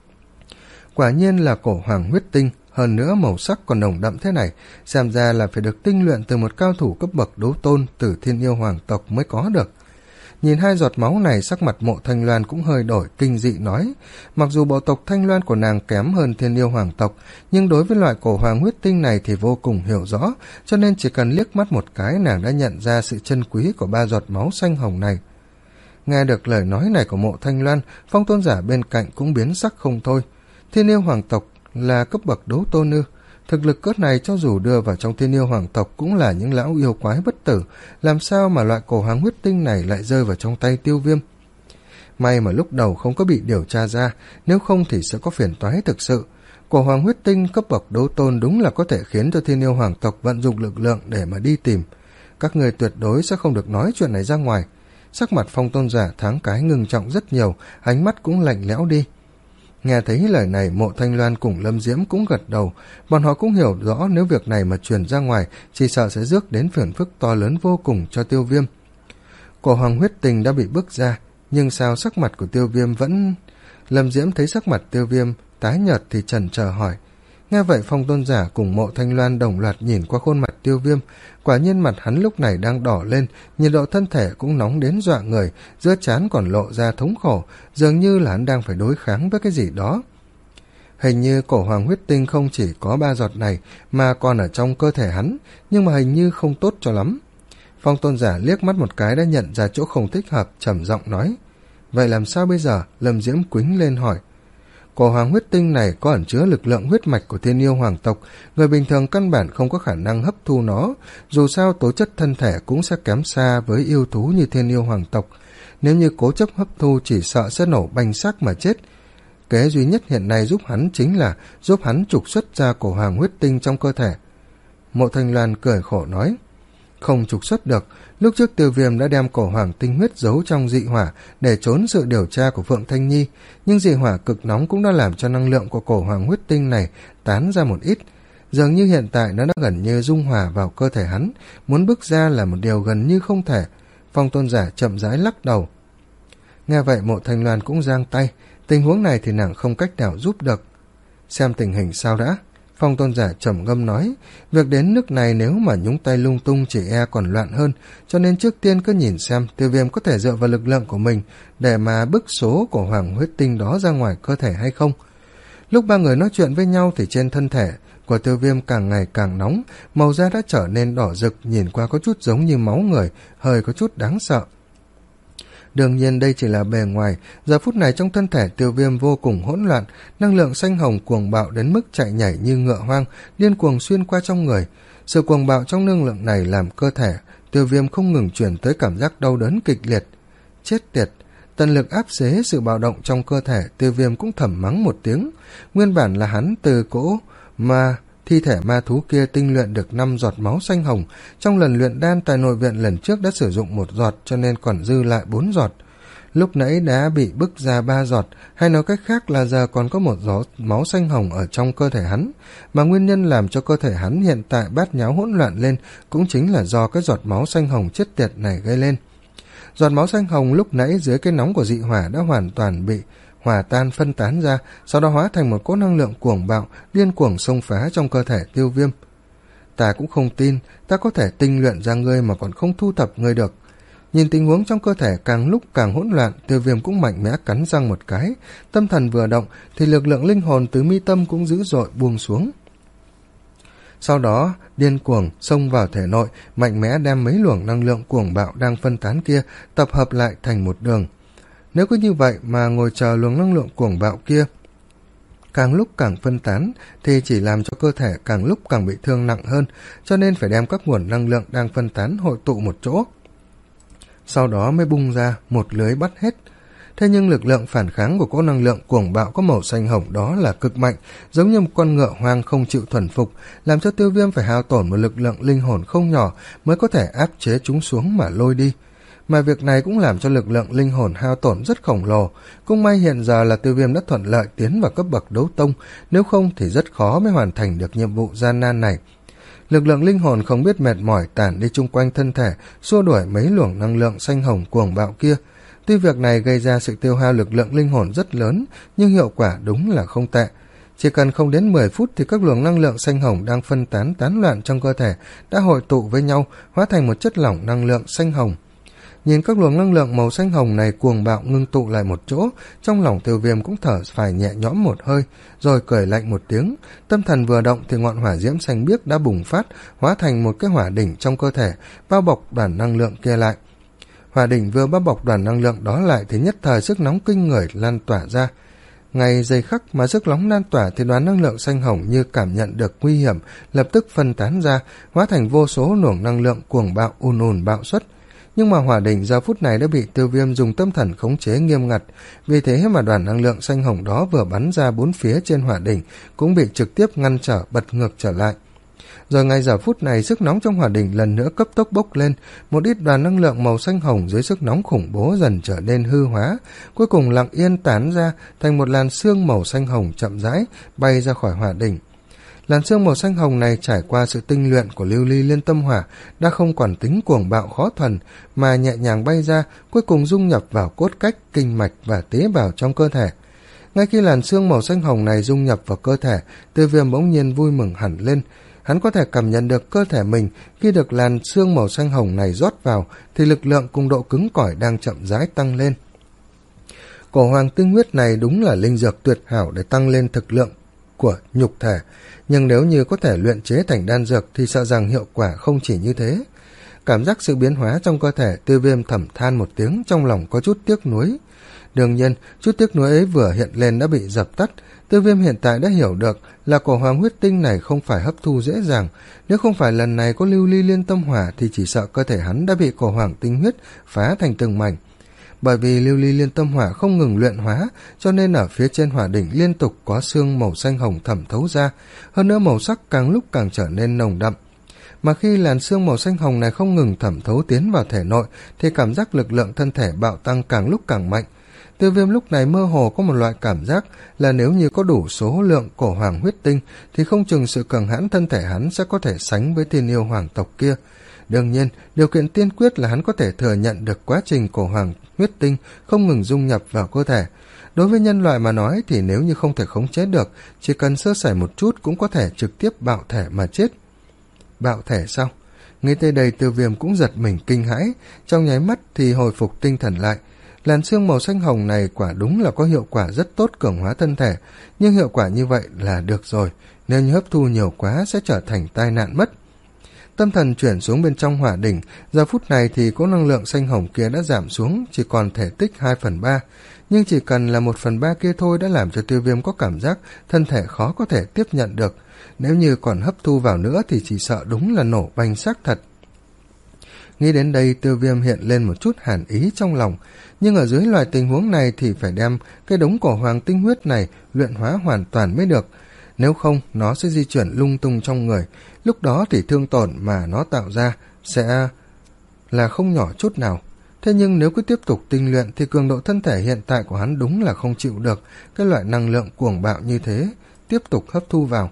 A: Quả nhiên là cổ hoàng huyết tinh, hơn nữa màu sắc còn nồng đậm thế này, xem ra là phải được tinh luyện từ một cao thủ cấp bậc đấu tôn từ Thiên Yêu Hoàng tộc mới có được. Nhìn hai giọt máu này, sắc mặt Mộ Thanh Loan cũng hơi đổi, kinh dị nói, mặc dù bộ tộc Thanh Loan của nàng kém hơn Thiên Yêu Hoàng tộc, nhưng đối với loại cổ hoàng huyết tinh này thì vô cùng hiểu rõ, cho nên chỉ cần liếc mắt một cái nàng đã nhận ra sự chân quý của ba giọt máu xanh hồng này. Nghe được lời nói này của Mộ Thanh Loan, Phong tôn giả bên cạnh cũng biến sắc không thôi. Thiên Yêu Hoàng tộc là cấp bậc đấu tôn ư? Thực lực cỡ này cho dù đưa vào trong Thiên Yêu Hoàng tộc cũng là những lão yêu quái bất tử, làm sao mà loại cổ hoàng huyết tinh này lại rơi vào trong tay Tiêu Viêm? May mà lúc đầu không có bị điều tra ra, nếu không thì sẽ có phiền toái thực sự. Cổ hoàng huyết tinh cấp bậc đấu tôn đúng là có thể khiến cho Thiên Yêu Hoàng tộc vận dụng lực lượng để mà đi tìm. Các người tuyệt đối sẽ không được nói chuyện này ra ngoài. Sắc mặt Phong tôn giả thoáng cái ngừng trọng rất nhiều, ánh mắt cũng lạnh lẽo đi. Nghe thấy lời này, Mộ Thanh Loan cùng Lâm Diễm cũng gật đầu, bọn họ cũng hiểu rõ nếu việc này mà truyền ra ngoài, chỉ sợ sẽ rước đến phiền phức to lớn vô cùng cho Tiêu Viêm. Cổ hoàng huyết tình đã bị bức ra, nhưng sao sắc mặt của Tiêu Viêm vẫn... Lâm Diễm thấy sắc mặt Tiêu Viêm tái nhợt thì chần chờ hỏi. Nghe vậy Phong tôn giả cùng Mộ Thanh Loan đồng loạt nhìn qua khuôn mặt Tiêu Viêm, quả nhiên mặt hắn lúc này đang đỏ lên, nhiệt độ thân thể cũng nóng đến dọa người, giữa trán còn lộ ra thống khổ, dường như là hắn đang phải đối kháng với cái gì đó. Hình như cổ hoàng huyết tinh không chỉ có ba giọt này mà còn ở trong cơ thể hắn, nhưng mà hình như không tốt cho lắm. Phong tôn giả liếc mắt một cái đã nhận ra chỗ không thích hợp, trầm giọng nói. Vậy làm sao bây giờ? Lâm Diễm quýnh lên hỏi. Cổ hoàng huyết tinh này có ẩn chứa lực lượng huyết mạch của thiên yêu hoàng tộc, người bình thường căn bản không có khả năng hấp thu nó, dù sao tố chất thân thể cũng sẽ kém xa với yêu thú như thiên yêu hoàng tộc. Nếu như cố chấp hấp thu chỉ sợ sẽ nổ banh xác mà chết. Kế duy nhất hiện nay giúp hắn chính là giúp hắn trục xuất ra cổ hoàng huyết tinh trong cơ thể. Mộ Thanh Loan cười khổ nói. Không trục xuất được, lúc trước Tiêu Viêm đã đem cổ hoàng tinh huyết giấu trong dị hỏa để trốn sự điều tra của Phượng Thanh Nhi, nhưng dị hỏa cực nóng cũng đã làm cho năng lượng của cổ hoàng huyết tinh này tán ra một ít. Dường như hiện tại nó đã gần như dung hòa vào cơ thể hắn, muốn bước ra là một điều gần như không thể. Phong tôn giả chậm rãi lắc đầu. Nghe vậy Mộ Thanh Loan cũng giang tay, tình huống này thì nàng không cách nào giúp được. Xem tình hình sao đã. Phong tôn giả trầm ngâm nói, việc đến nước này nếu mà nhúng tay lung tung chỉ e còn loạn hơn, cho nên trước tiên cứ nhìn xem Tiêu Viêm có thể dựa vào lực lượng của mình để mà bức số của hoàng huyết tinh đó ra ngoài cơ thể hay không. Lúc ba người nói chuyện với nhau thì trên thân thể của Tiêu Viêm càng ngày càng nóng, màu da đã trở nên đỏ rực, nhìn qua có chút giống như máu người, hơi có chút đáng sợ. Đương nhiên đây chỉ là bề ngoài, giờ phút này trong thân thể Tiêu Viêm vô cùng hỗn loạn, năng lượng xanh hồng cuồng bạo đến mức chạy nhảy như ngựa hoang, điên cuồng xuyên qua trong người. Sự cuồng bạo trong năng lượng này làm cơ thể Tiêu Viêm không ngừng chuyển tới cảm giác đau đớn kịch liệt. Chết tiệt! Tận lực áp chế sự bạo động trong cơ thể, Tiêu Viêm cũng thầm mắng một tiếng. Nguyên bản là hắn từ cỗ mà thi thể ma thú kia tinh luyện được năm giọt máu xanh hồng, trong lần luyện đan tại nội viện lần trước đã sử dụng một giọt cho nên còn dư lại bốn giọt. Lúc nãy đã bị bức ra ba giọt, hay nói cách khác là giờ còn có một giọt máu xanh hồng ở trong cơ thể hắn, mà nguyên nhân làm cho cơ thể hắn hiện tại bát nháo hỗn loạn lên cũng chính là do cái giọt máu xanh hồng chết tiệt này gây lên. Giọt máu xanh hồng lúc nãy dưới cái nóng của dị hỏa đã hoàn toàn bị hòa tan phân tán ra, sau đó hóa thành một cỗ năng lượng cuồng bạo, điên cuồng xông phá trong cơ thể Tiêu Viêm. Ta cũng không tin, ta có thể tinh luyện ra ngươi mà còn không thu thập ngươi được. Nhìn tình huống trong cơ thể càng lúc càng hỗn loạn, Tiêu Viêm cũng mạnh mẽ cắn răng một cái, tâm thần vừa động thì lực lượng linh hồn từ mi tâm cũng dữ dội buông xuống. Sau đó, điên cuồng xông vào thể nội, mạnh mẽ đem mấy luồng năng lượng cuồng bạo đang phân tán kia tập hợp lại thành một đường. Nếu cứ như vậy mà ngồi chờ luồng năng lượng cuồng bạo kia càng lúc càng phân tán thì chỉ làm cho cơ thể càng lúc càng bị thương nặng hơn, cho nên phải đem các nguồn năng lượng đang phân tán hội tụ một chỗ. Sau đó mới bung ra một lưới bắt hết. Thế nhưng lực lượng phản kháng của cỗ năng lượng cuồng bạo có màu xanh hồng đó là cực mạnh, giống như một con ngựa hoang không chịu thuần phục, làm cho Tiêu Viêm phải hao tổn một lực lượng linh hồn không nhỏ mới có thể áp chế chúng xuống mà lôi đi. Mà việc này cũng làm cho lực lượng linh hồn hao tổn rất khổng lồ. Cũng may hiện giờ là Tiêu Viêm đã thuận lợi tiến vào cấp bậc đấu tông, nếu không thì rất khó mới hoàn thành được nhiệm vụ gian nan này. Lực lượng linh hồn không biết mệt mỏi tản đi chung quanh thân thể, xua đuổi mấy luồng năng lượng xanh hồng cuồng bạo kia. Tuy việc này gây ra sự tiêu hao lực lượng linh hồn rất lớn, nhưng hiệu quả đúng là không tệ. Chỉ cần không đến mười phút thì các luồng năng lượng xanh hồng đang phân tán tán loạn trong cơ thể đã hội tụ với nhau, hóa thành một chất lỏng năng lượng xanh hồng. Nhìn các luồng năng lượng màu xanh hồng này cuồng bạo ngưng tụ lại một chỗ, trong lòng Tiêu Viêm cũng thở phào nhẹ nhõm một hơi, rồi cười lạnh một tiếng. Tâm thần vừa động thì ngọn hỏa diễm xanh biếc đã bùng phát, hóa thành một cái hỏa đỉnh trong cơ thể, bao bọc đoàn năng lượng kia lại. Hỏa đỉnh vừa bao bọc đoàn năng lượng đó lại thì nhất thời sức nóng kinh người lan tỏa ra. Ngay giây khắc mà sức nóng lan tỏa thì đoàn năng lượng xanh hồng như cảm nhận được nguy hiểm, lập tức phân tán ra, hóa thành vô số luồng năng lượng cuồng bạo ùn ùn bạo xuất. Nhưng mà hỏa đỉnh giờ phút này đã bị Tiêu Viêm dùng tâm thần khống chế nghiêm ngặt, vì thế mà đoàn năng lượng xanh hồng đó vừa bắn ra bốn phía trên hỏa đỉnh cũng bị trực tiếp ngăn trở bật ngược trở lại. Rồi ngay giờ phút này sức nóng trong hỏa đỉnh lần nữa cấp tốc bốc lên, một ít đoàn năng lượng màu xanh hồng dưới sức nóng khủng bố dần trở nên hư hóa, cuối cùng lặng yên tán ra thành một làn sương màu xanh hồng chậm rãi bay ra khỏi hỏa đỉnh. Làn sương màu xanh hồng này trải qua sự tinh luyện của lưu ly liên tâm hỏa đã không còn tính cuồng bạo khó thuần, mà nhẹ nhàng bay ra, cuối cùng dung nhập vào cốt cách, kinh mạch và tế bào trong cơ thể. Ngay khi làn sương màu xanh hồng này dung nhập vào cơ thể, Tiêu Viêm bỗng nhiên vui mừng hẳn lên. Hắn có thể cảm nhận được cơ thể mình khi được làn sương màu xanh hồng này rót vào thì lực lượng cùng độ cứng cỏi đang chậm rãi tăng lên. Cổ hoàng tinh huyết này đúng là linh dược tuyệt hảo để tăng lên thực lượng của nhục thể, nhưng nếu như có thể luyện chế thành đan dược thì sợ rằng hiệu quả không chỉ như thế. Cảm giác sự biến hóa trong cơ thể, Tiêu Viêm thầm than một tiếng, trong lòng có chút tiếc nuối. Đương nhiên, chút tiếc nuối ấy vừa hiện lên đã bị dập tắt. Tiêu Viêm hiện tại đã hiểu được là cổ hoàng huyết tinh này không phải hấp thu dễ dàng. Nếu không phải lần này có lưu ly liên tâm hỏa thì chỉ sợ cơ thể hắn đã bị cổ hoàng tinh huyết phá thành từng mảnh. Bởi vì lưu ly liên tâm hỏa không ngừng luyện hóa, cho nên ở phía trên hỏa đỉnh liên tục có xương màu xanh hồng thẩm thấu ra, hơn nữa màu sắc càng lúc càng trở nên nồng đậm. Mà khi làn xương màu xanh hồng này không ngừng thẩm thấu tiến vào thể nội thì cảm giác lực lượng thân thể bạo tăng càng lúc càng mạnh. Tiêu Viêm lúc này mơ hồ có một loại cảm giác là nếu như có đủ số lượng cổ hoàng huyết tinh thì không chừng sự cường hãn thân thể hắn sẽ có thể sánh với thiên yêu hoàng tộc kia. Đương nhiên, điều kiện tiên quyết là hắn có thể thừa nhận được quá trình cổ hoàng huyết tinh không ngừng dung nhập vào cơ thể. Đối với nhân loại mà nói thì nếu như không thể khống chế được, chỉ cần sơ sẩy một chút cũng có thể trực tiếp bạo thể mà chết. Bạo thể sao? Ngay tới đây Tiêu Viêm cũng giật mình kinh hãi, trong nháy mắt thì hồi phục tinh thần lại. Làn xương màu xanh hồng này quả đúng là có hiệu quả rất tốt cường hóa thân thể, nhưng hiệu quả như vậy là được rồi, nếu như hấp thu nhiều quá sẽ trở thành tai nạn mất. Tâm thần chuyển xuống bên trong hỏa đỉnh, giờ phút này thì cỗ năng lượng xanh hồng kia đã giảm xuống, chỉ còn thể tích hai phần ba, nhưng chỉ cần là một phần ba kia thôi đã làm cho Tiêu Viêm có cảm giác thân thể khó có thể tiếp nhận được. Nếu như còn hấp thu vào nữa thì chỉ sợ đúng là nổ banh xác thật. Nghĩ đến đây Tiêu Viêm hiện lên một chút hàn ý trong lòng, nhưng ở dưới loại tình huống này thì phải đem cái đống cổ hoàng tinh huyết này luyện hóa hoàn toàn mới được. Nếu không nó sẽ di chuyển lung tung trong người, lúc đó thì thương tổn mà nó tạo ra sẽ là không nhỏ chút nào. Thế nhưng nếu cứ tiếp tục tinh luyện thì cường độ thân thể hiện tại của hắn đúng là không chịu được cái loại năng lượng cuồng bạo như thế tiếp tục hấp thu vào.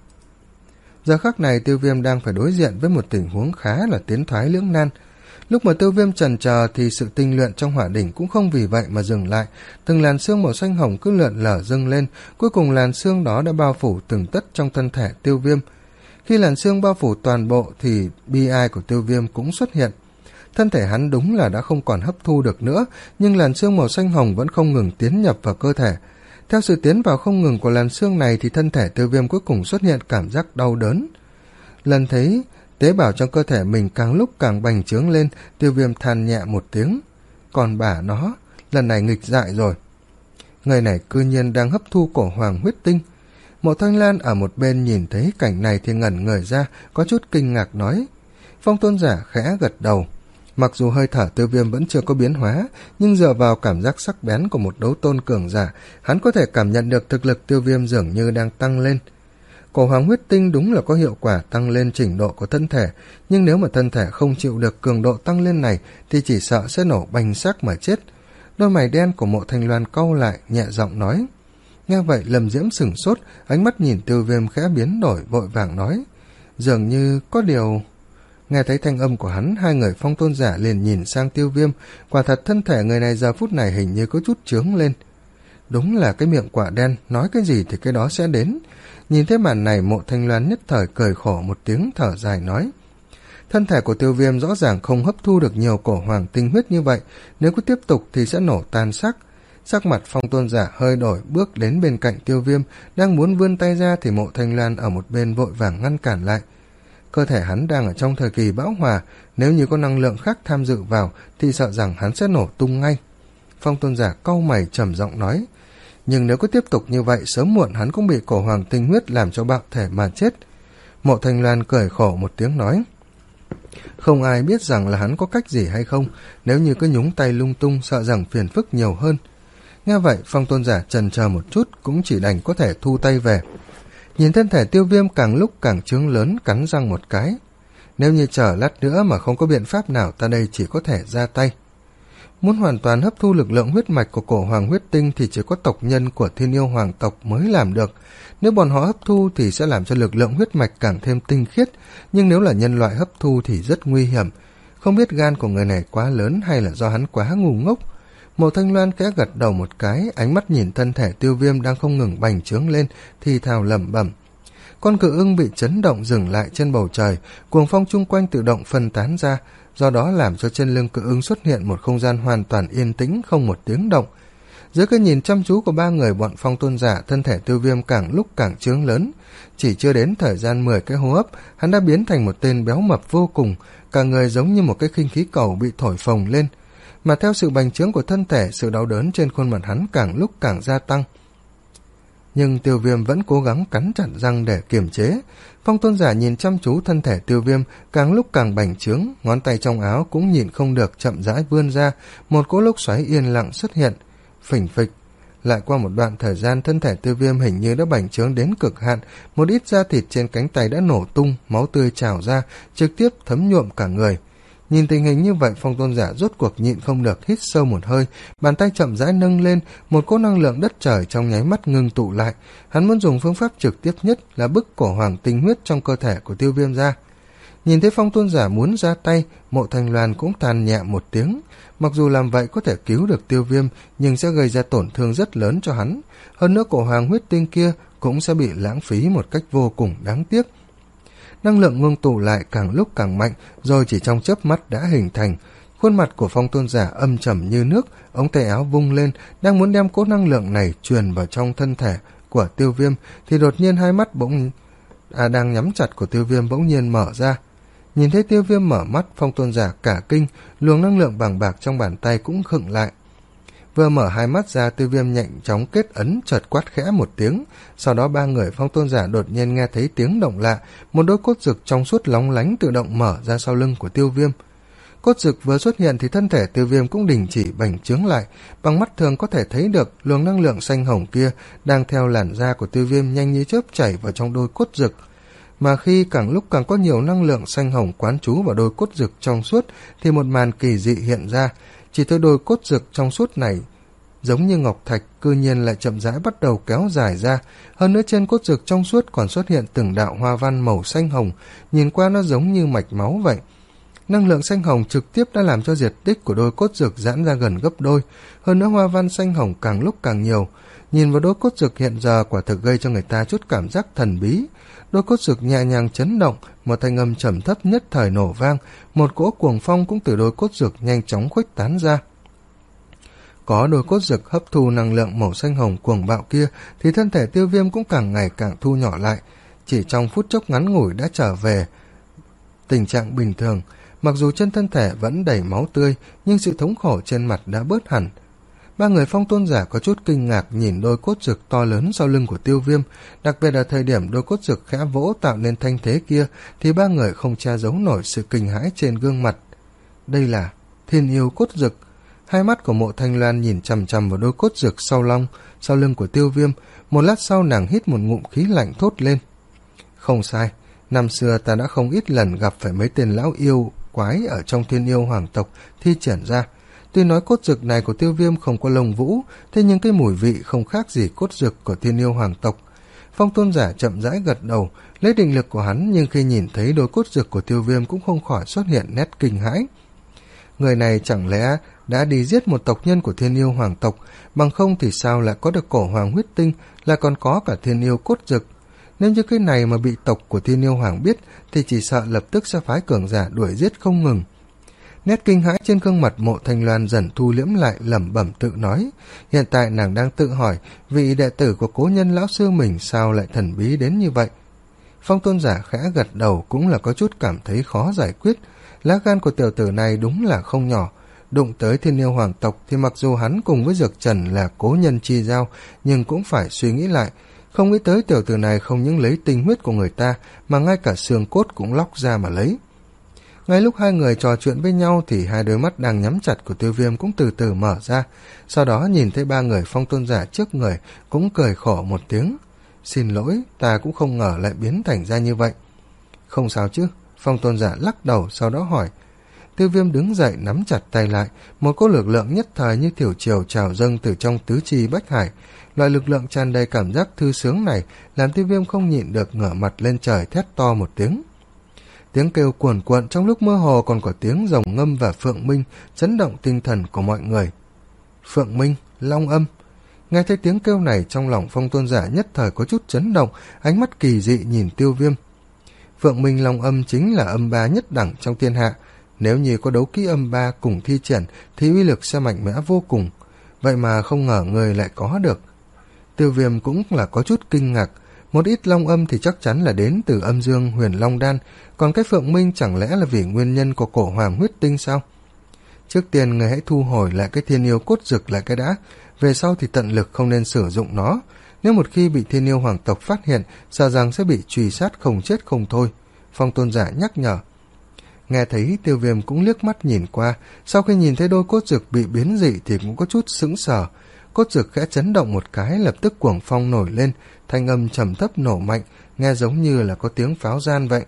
A: Giờ khắc này Tiêu Viêm đang phải đối diện với một tình huống khá là tiến thoái lưỡng nan. Lúc mà Tiêu Viêm chần chờ thì sự tinh luyện trong hỏa đỉnh cũng không vì vậy mà dừng lại, từng làn xương màu xanh hồng cứ lượn lờ dâng lên, cuối cùng làn xương đó đã bao phủ từng tất trong thân thể Tiêu Viêm. Khi làn xương bao phủ toàn bộ thì bi ai của Tiêu Viêm cũng xuất hiện. Thân thể hắn đúng là đã không còn hấp thu được nữa, nhưng làn xương màu xanh hồng vẫn không ngừng tiến nhập vào cơ thể. Theo sự tiến vào không ngừng của làn xương này thì thân thể Tiêu Viêm cuối cùng xuất hiện cảm giác đau đớn. Lần thấy tế bào trong cơ thể mình càng lúc càng bành trướng lên, Tiêu Viêm than nhẹ một tiếng. Còn bà nó, lần này nghịch dại rồi. Người này cư nhiên đang hấp thu cổ hoàng huyết tinh. Mộ Thanh Lan ở một bên nhìn thấy cảnh này thì ngẩn người ra, có chút kinh ngạc nói. Phong Tôn Giả khẽ gật đầu. Mặc dù hơi thở Tiêu Viêm vẫn chưa có biến hóa, nhưng dựa vào cảm giác sắc bén của một đấu tôn cường giả, hắn có thể cảm nhận được thực lực Tiêu Viêm dường như đang tăng lên. Cổ hoàng huyết tinh đúng là có hiệu quả tăng lên trình độ của thân thể, nhưng nếu mà thân thể không chịu được cường độ tăng lên này thì chỉ sợ sẽ nổ banh xác mà chết. Đôi mày đen của Mộ Thanh Loan cau lại, nhẹ giọng nói. Nghe vậy Lâm Diễm sửng sốt, ánh mắt nhìn Tiêu Viêm khẽ biến đổi, vội vàng nói. Dường như có điều... Nghe thấy thanh âm của hắn, hai người Phong Tôn Giả liền nhìn sang Tiêu Viêm, quả thật thân thể người này giờ phút này hình như có chút trướng lên. Đúng là cái miệng quả đen, nói cái gì thì cái đó sẽ đến. Nhìn thấy màn này, Mộ Thanh Loan nhất thời cười khổ một tiếng, thở dài nói. Thân thể của Tiêu Viêm rõ ràng không hấp thu được nhiều cổ hoàng tinh huyết như vậy, nếu cứ tiếp tục thì sẽ nổ tan xác. Sắc mặt Phong Tôn Giả hơi đổi, bước đến bên cạnh Tiêu Viêm, đang muốn vươn tay ra thì Mộ Thanh Loan ở một bên vội vàng ngăn cản lại. Cơ thể hắn đang ở trong thời kỳ bão hòa, nếu như có năng lượng khác tham dự vào thì sợ rằng hắn sẽ nổ tung ngay. Phong Tôn Giả cau mày trầm giọng nói. Nhưng nếu cứ tiếp tục như vậy, sớm muộn hắn cũng bị cổ hoàng tinh huyết làm cho bạo thể mà chết. Mộ Thanh Loan cười khổ một tiếng nói. Không ai biết rằng là hắn có cách gì hay không, nếu như cứ nhúng tay lung tung sợ rằng phiền phức nhiều hơn. Nghe vậy Phong Tôn Giả chần chờ một chút, cũng chỉ đành có thể thu tay về. Nhìn thân thể Tiêu Viêm càng lúc càng trướng lớn, cắn răng một cái. Nếu như chờ lát nữa mà không có biện pháp nào, ta đây chỉ có thể ra tay. Muốn hoàn toàn hấp thu lực lượng huyết mạch của cổ hoàng huyết tinh thì chỉ có tộc nhân của thiên yêu hoàng tộc mới làm được. Nếu bọn họ hấp thu thì sẽ làm cho lực lượng huyết mạch càng thêm tinh khiết, nhưng nếu là nhân loại hấp thu thì rất nguy hiểm. Không biết gan của người này quá lớn hay là do hắn quá ngu ngốc. Mộ Thanh Loan khẽ gật đầu một cái, ánh mắt nhìn thân thể Tiêu Viêm đang không ngừng bành trướng lên, thì thào lẩm bẩm. Con cự ưng bị chấn động dừng lại trên bầu trời, cuồng phong chung quanh tự động phân tán ra, do đó làm cho trên lưng cự ưng xuất hiện một không gian hoàn toàn yên tĩnh, không một tiếng động. Dưới cái nhìn chăm chú của ba người bọn Phong Tôn Giả, thân thể Tiêu Viêm càng lúc càng trướng lớn. Chỉ chưa đến thời gian mười cái hô hấp, hắn đã biến thành một tên béo mập vô cùng, cả người giống như một cái khinh khí cầu bị thổi phồng lên. Mà theo sự bành trướng của thân thể, sự đau đớn trên khuôn mặt hắn càng lúc càng gia tăng. Nhưng Tiêu Viêm vẫn cố gắng cắn chặt răng để kiềm chế. Phong Tôn Giả nhìn chăm chú thân thể Tiêu Viêm càng lúc càng bành trướng, ngón tay trong áo cũng nhịn không được chậm rãi vươn ra, một cỗ lốc xoáy yên lặng xuất hiện. Phình phịch. Lại qua một đoạn thời gian, thân thể Tiêu Viêm hình như đã bành trướng đến cực hạn, một ít da thịt trên cánh tay đã nổ tung, máu tươi trào ra, trực tiếp thấm nhuộm cả người. Nhìn tình hình như vậy, Phong Tôn Giả rốt cuộc nhịn không được hít sâu một hơi, bàn tay chậm rãi nâng lên, một cỗ năng lượng đất trời trong nháy mắt ngưng tụ lại. Hắn muốn dùng phương pháp trực tiếp nhất là bức cổ hoàng tinh huyết trong cơ thể của Tiêu Viêm ra. Nhìn thấy Phong Tôn Giả muốn ra tay, Mộ Thanh Loan cũng than nhẹ một tiếng. Mặc dù làm vậy có thể cứu được Tiêu Viêm, nhưng sẽ gây ra tổn thương rất lớn cho hắn. Hơn nữa cổ hoàng huyết tinh kia cũng sẽ bị lãng phí một cách vô cùng đáng tiếc. Năng lượng ngưng tụ lại càng lúc càng mạnh, rồi chỉ trong chớp mắt đã hình thành. Khuôn mặt của Phong Tôn Giả âm trầm như nước, ống tay áo vung lên, đang muốn đem cỗ năng lượng này truyền vào trong thân thể của Tiêu Viêm, thì đột nhiên hai mắt bỗng à, đang nhắm chặt của Tiêu Viêm bỗng nhiên mở ra. Nhìn thấy Tiêu Viêm mở mắt, Phong Tôn Giả cả kinh, luồng năng lượng bàng bạc trong bàn tay cũng khựng lại. Vừa mở hai mắt ra, Tiêu Viêm nhanh chóng kết ấn, chợt quát khẽ một tiếng. Sau đó ba người Phong Tôn Giả đột nhiên nghe thấy tiếng động lạ, một đôi cốt rực trong suốt lóng lánh tự động mở ra sau lưng của Tiêu Viêm. Cốt rực vừa xuất hiện thì thân thể Tiêu Viêm cũng đình chỉ bành trướng lại, bằng mắt thường có thể thấy được luồng năng lượng xanh hồng kia đang theo làn da của Tiêu Viêm nhanh như chớp chảy vào trong đôi cốt rực. Mà khi càng lúc càng có nhiều năng lượng xanh hồng quán trú vào đôi cốt rực trong suốt thì một màn kỳ dị hiện ra. Chỉ tới đôi cốt rực trong suốt này giống như ngọc thạch, cư nhiên lại chậm rãi bắt đầu kéo dài ra. Hơn nữa trên cốt rực trong suốt còn xuất hiện từng đạo hoa văn màu xanh hồng, nhìn qua nó giống như mạch máu vậy. Năng lượng xanh hồng trực tiếp đã làm cho diệt tích của đôi cốt rực giãn ra gần gấp đôi. Hơn nữa hoa văn xanh hồng càng lúc càng nhiều. Nhìn vào đôi cốt rực hiện giờ quả thực gây cho người ta chút cảm giác thần bí. Đôi cốt rực nhẹ nhàng chấn động, một thanh âm trầm thấp nhất thời nổ vang, một cỗ cuồng phong cũng từ đôi cốt rực nhanh chóng khuếch tán ra. Có đôi cốt rực hấp thu năng lượng màu xanh hồng cuồng bạo kia thì thân thể Tiêu Viêm cũng càng ngày càng thu nhỏ lại, chỉ trong phút chốc ngắn ngủi đã trở về tình trạng bình thường. Mặc dù trên thân thể vẫn đầy máu tươi, nhưng sự thống khổ trên mặt đã bớt hẳn. Ba người Phong Tôn Giả có chút kinh ngạc nhìn đôi cốt rực to lớn sau lưng của Tiêu Viêm, đặc biệt là thời điểm đôi cốt rực khẽ vỗ tạo nên thanh thế kia thì ba người không che giấu nổi sự kinh hãi trên gương mặt. Đây là thiên yêu cốt rực. Hai mắt của Mộ Thanh Loan nhìn chằm chằm vào đôi cốt rực sau lưng, sau lưng của Tiêu Viêm. Một lát sau nàng hít một ngụm khí lạnh thốt lên. Không sai, năm xưa ta đã không ít lần gặp phải mấy tên lão yêu quái ở trong thiên yêu hoàng tộc thi triển ra. Tuy nói cốt rực này của Tiêu Viêm không có lông vũ, thế nhưng cái mùi vị không khác gì cốt rực của thiên yêu hoàng tộc. Phong Tôn Giả chậm rãi gật đầu, lấy định lực của hắn, nhưng khi nhìn thấy đôi cốt rực của Tiêu Viêm cũng không khỏi xuất hiện nét kinh hãi. Người này chẳng lẽ đã đi giết một tộc nhân của thiên yêu hoàng tộc, bằng không thì sao lại có được cổ hoàng huyết tinh, lại còn có cả thiên yêu cốt rực. Nếu như cái này mà bị tộc của thiên yêu hoàng biết thì chỉ sợ lập tức sẽ phái cường giả đuổi giết không ngừng. Nét kinh hãi trên gương mặt Mộ Thanh Loan dần thu liễm lại, lẩm bẩm tự nói. Hiện tại nàng đang tự hỏi vị đệ tử của cố nhân lão sư mình sao lại thần bí đến như vậy. Phong Tôn Giả khẽ gật đầu, cũng là có chút cảm thấy khó giải quyết. Lá gan của tiểu tử này đúng là không nhỏ. Đụng tới thiên yêu hoàng tộc thì mặc dù hắn cùng với Dược Trần là cố nhân chi giao, nhưng cũng phải suy nghĩ lại. Không nghĩ tới tiểu tử này không những lấy tinh huyết của người ta, mà ngay cả xương cốt cũng lóc ra mà lấy. Ngay lúc hai người trò chuyện với nhau thì hai đôi mắt đang nhắm chặt của Tiêu Viêm cũng từ từ mở ra. Sau đó nhìn thấy ba người Phong Tôn Giả trước người cũng cười khổ một tiếng. Xin lỗi, ta cũng không ngờ lại biến thành ra như vậy. Không sao chứ, Phong Tôn Giả lắc đầu, sau đó hỏi. Tiêu Viêm đứng dậy nắm chặt tay lại, một cỗ lực lượng nhất thời như thủy triều trào dâng từ trong tứ chi bách hải. Loại lực lượng tràn đầy cảm giác thư sướng này làm Tiêu Viêm không nhịn được ngửa mặt lên trời thét to một tiếng. Tiếng kêu cuồn cuộn, trong lúc mơ hồ còn có tiếng rồng ngâm và phượng minh chấn động tinh thần của mọi người. Phượng minh, long âm. Nghe thấy tiếng kêu này, trong lòng Phong Tôn Giả nhất thời có chút chấn động, ánh mắt kỳ dị nhìn Tiêu Viêm. Phượng minh long âm chính là âm ba nhất đẳng trong thiên hạ. Nếu như có đấu kỹ âm ba cùng thi triển thì uy lực sẽ mạnh mẽ vô cùng. vậy mà không ngờ người lại có được. Tiêu Viêm cũng là có chút kinh ngạc, một ít long âm thì chắc chắn là đến từ âm dương huyền long đan, còn cái phượng minh chẳng lẽ là vì nguyên nhân của cổ hoàng huyết tinh sao? Trước tiên người hãy thu hồi lại cái thiên yêu cốt dực lại cái đã, về sau thì tận lực không nên sử dụng nó. Nếu một khi bị thiên yêu hoàng tộc phát hiện, sợ rằng sẽ bị truy sát không chết không thôi. Phong tôn giả nhắc nhở. Nghe thấy Tiêu Viêm cũng liếc mắt nhìn qua, sau khi nhìn thấy đôi cốt dực bị biến dị thì cũng có chút sững sờ. Cốt dực khẽ chấn động một cái, lập tức cuồng phong nổi lên, thanh âm trầm thấp nổ mạnh, nghe giống như là có tiếng pháo gian vậy.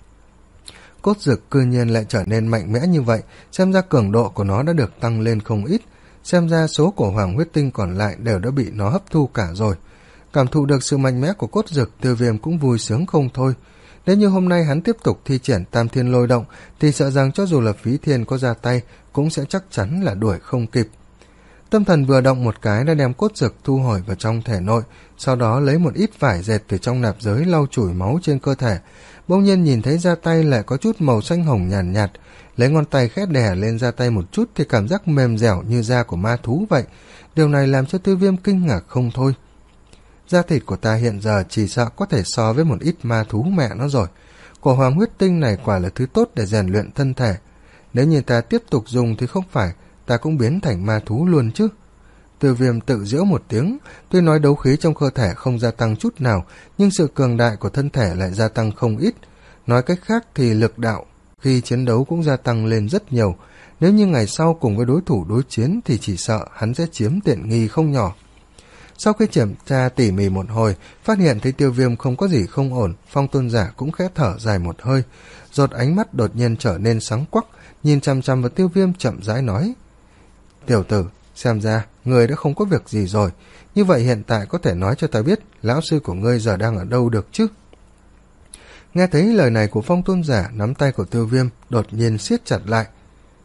A: Cốt dực cư nhiên lại trở nên mạnh mẽ như vậy, xem ra cường độ của nó đã được tăng lên không ít, xem ra số cổ hoàng huyết tinh còn lại đều đã bị nó hấp thu cả rồi. Cảm thụ được sự mạnh mẽ của cốt dực, Tiêu Viêm cũng vui sướng không thôi. Nếu như hôm nay hắn tiếp tục thi triển tam thiên lôi động, thì sợ rằng cho dù là Phí Thiên có ra tay, cũng sẽ chắc chắn là đuổi không kịp. Tâm thần vừa động một cái đã đem cốt dực thu hồi vào trong thể nội, sau đó lấy một ít vải dệt từ trong nạp giới lau chùi máu trên cơ thể. Bỗng nhiên nhìn thấy da tay lại có chút màu xanh hồng nhàn nhạt, nhạt, lấy ngón tay khẽ đè lên da tay một chút thì cảm giác mềm dẻo như da của ma thú vậy. Điều này làm cho Tiêu Viêm kinh ngạc không thôi. Da thịt của ta hiện giờ chỉ sợ có thể so với một ít ma thú mẹ nó rồi. Cổ hoàng huyết tinh này quả là thứ tốt để rèn luyện thân thể. Nếu như ta tiếp tục dùng thì không phải ta cũng biến thành ma thú luôn chứ. Tiêu Viêm tự giễu một tiếng, tuy nói đấu khí trong cơ thể không gia tăng chút nào, nhưng sự cường đại của thân thể lại gia tăng không ít. Nói cách khác thì lực đạo khi chiến đấu cũng gia tăng lên rất nhiều. Nếu như ngày sau cùng với đối thủ đối chiến thì chỉ sợ hắn sẽ chiếm tiện nghi không nhỏ. Sau khi kiểm tra tỉ mỉ một hồi, phát hiện thấy Tiêu Viêm không có gì không ổn, Phong tôn giả cũng khẽ thở dài một hơi, giọt ánh mắt đột nhiên trở nên sáng quắc, nhìn chằm chằm vào Tiêu Viêm chậm rãi nói: Tiểu tử, xem ra người đã không có việc gì rồi, như vậy hiện tại có thể nói cho ta biết lão sư của ngươi giờ đang ở đâu được chứ? Nghe thấy lời này của Phong tôn giả, nắm tay của Tiêu Viêm đột nhiên siết chặt lại.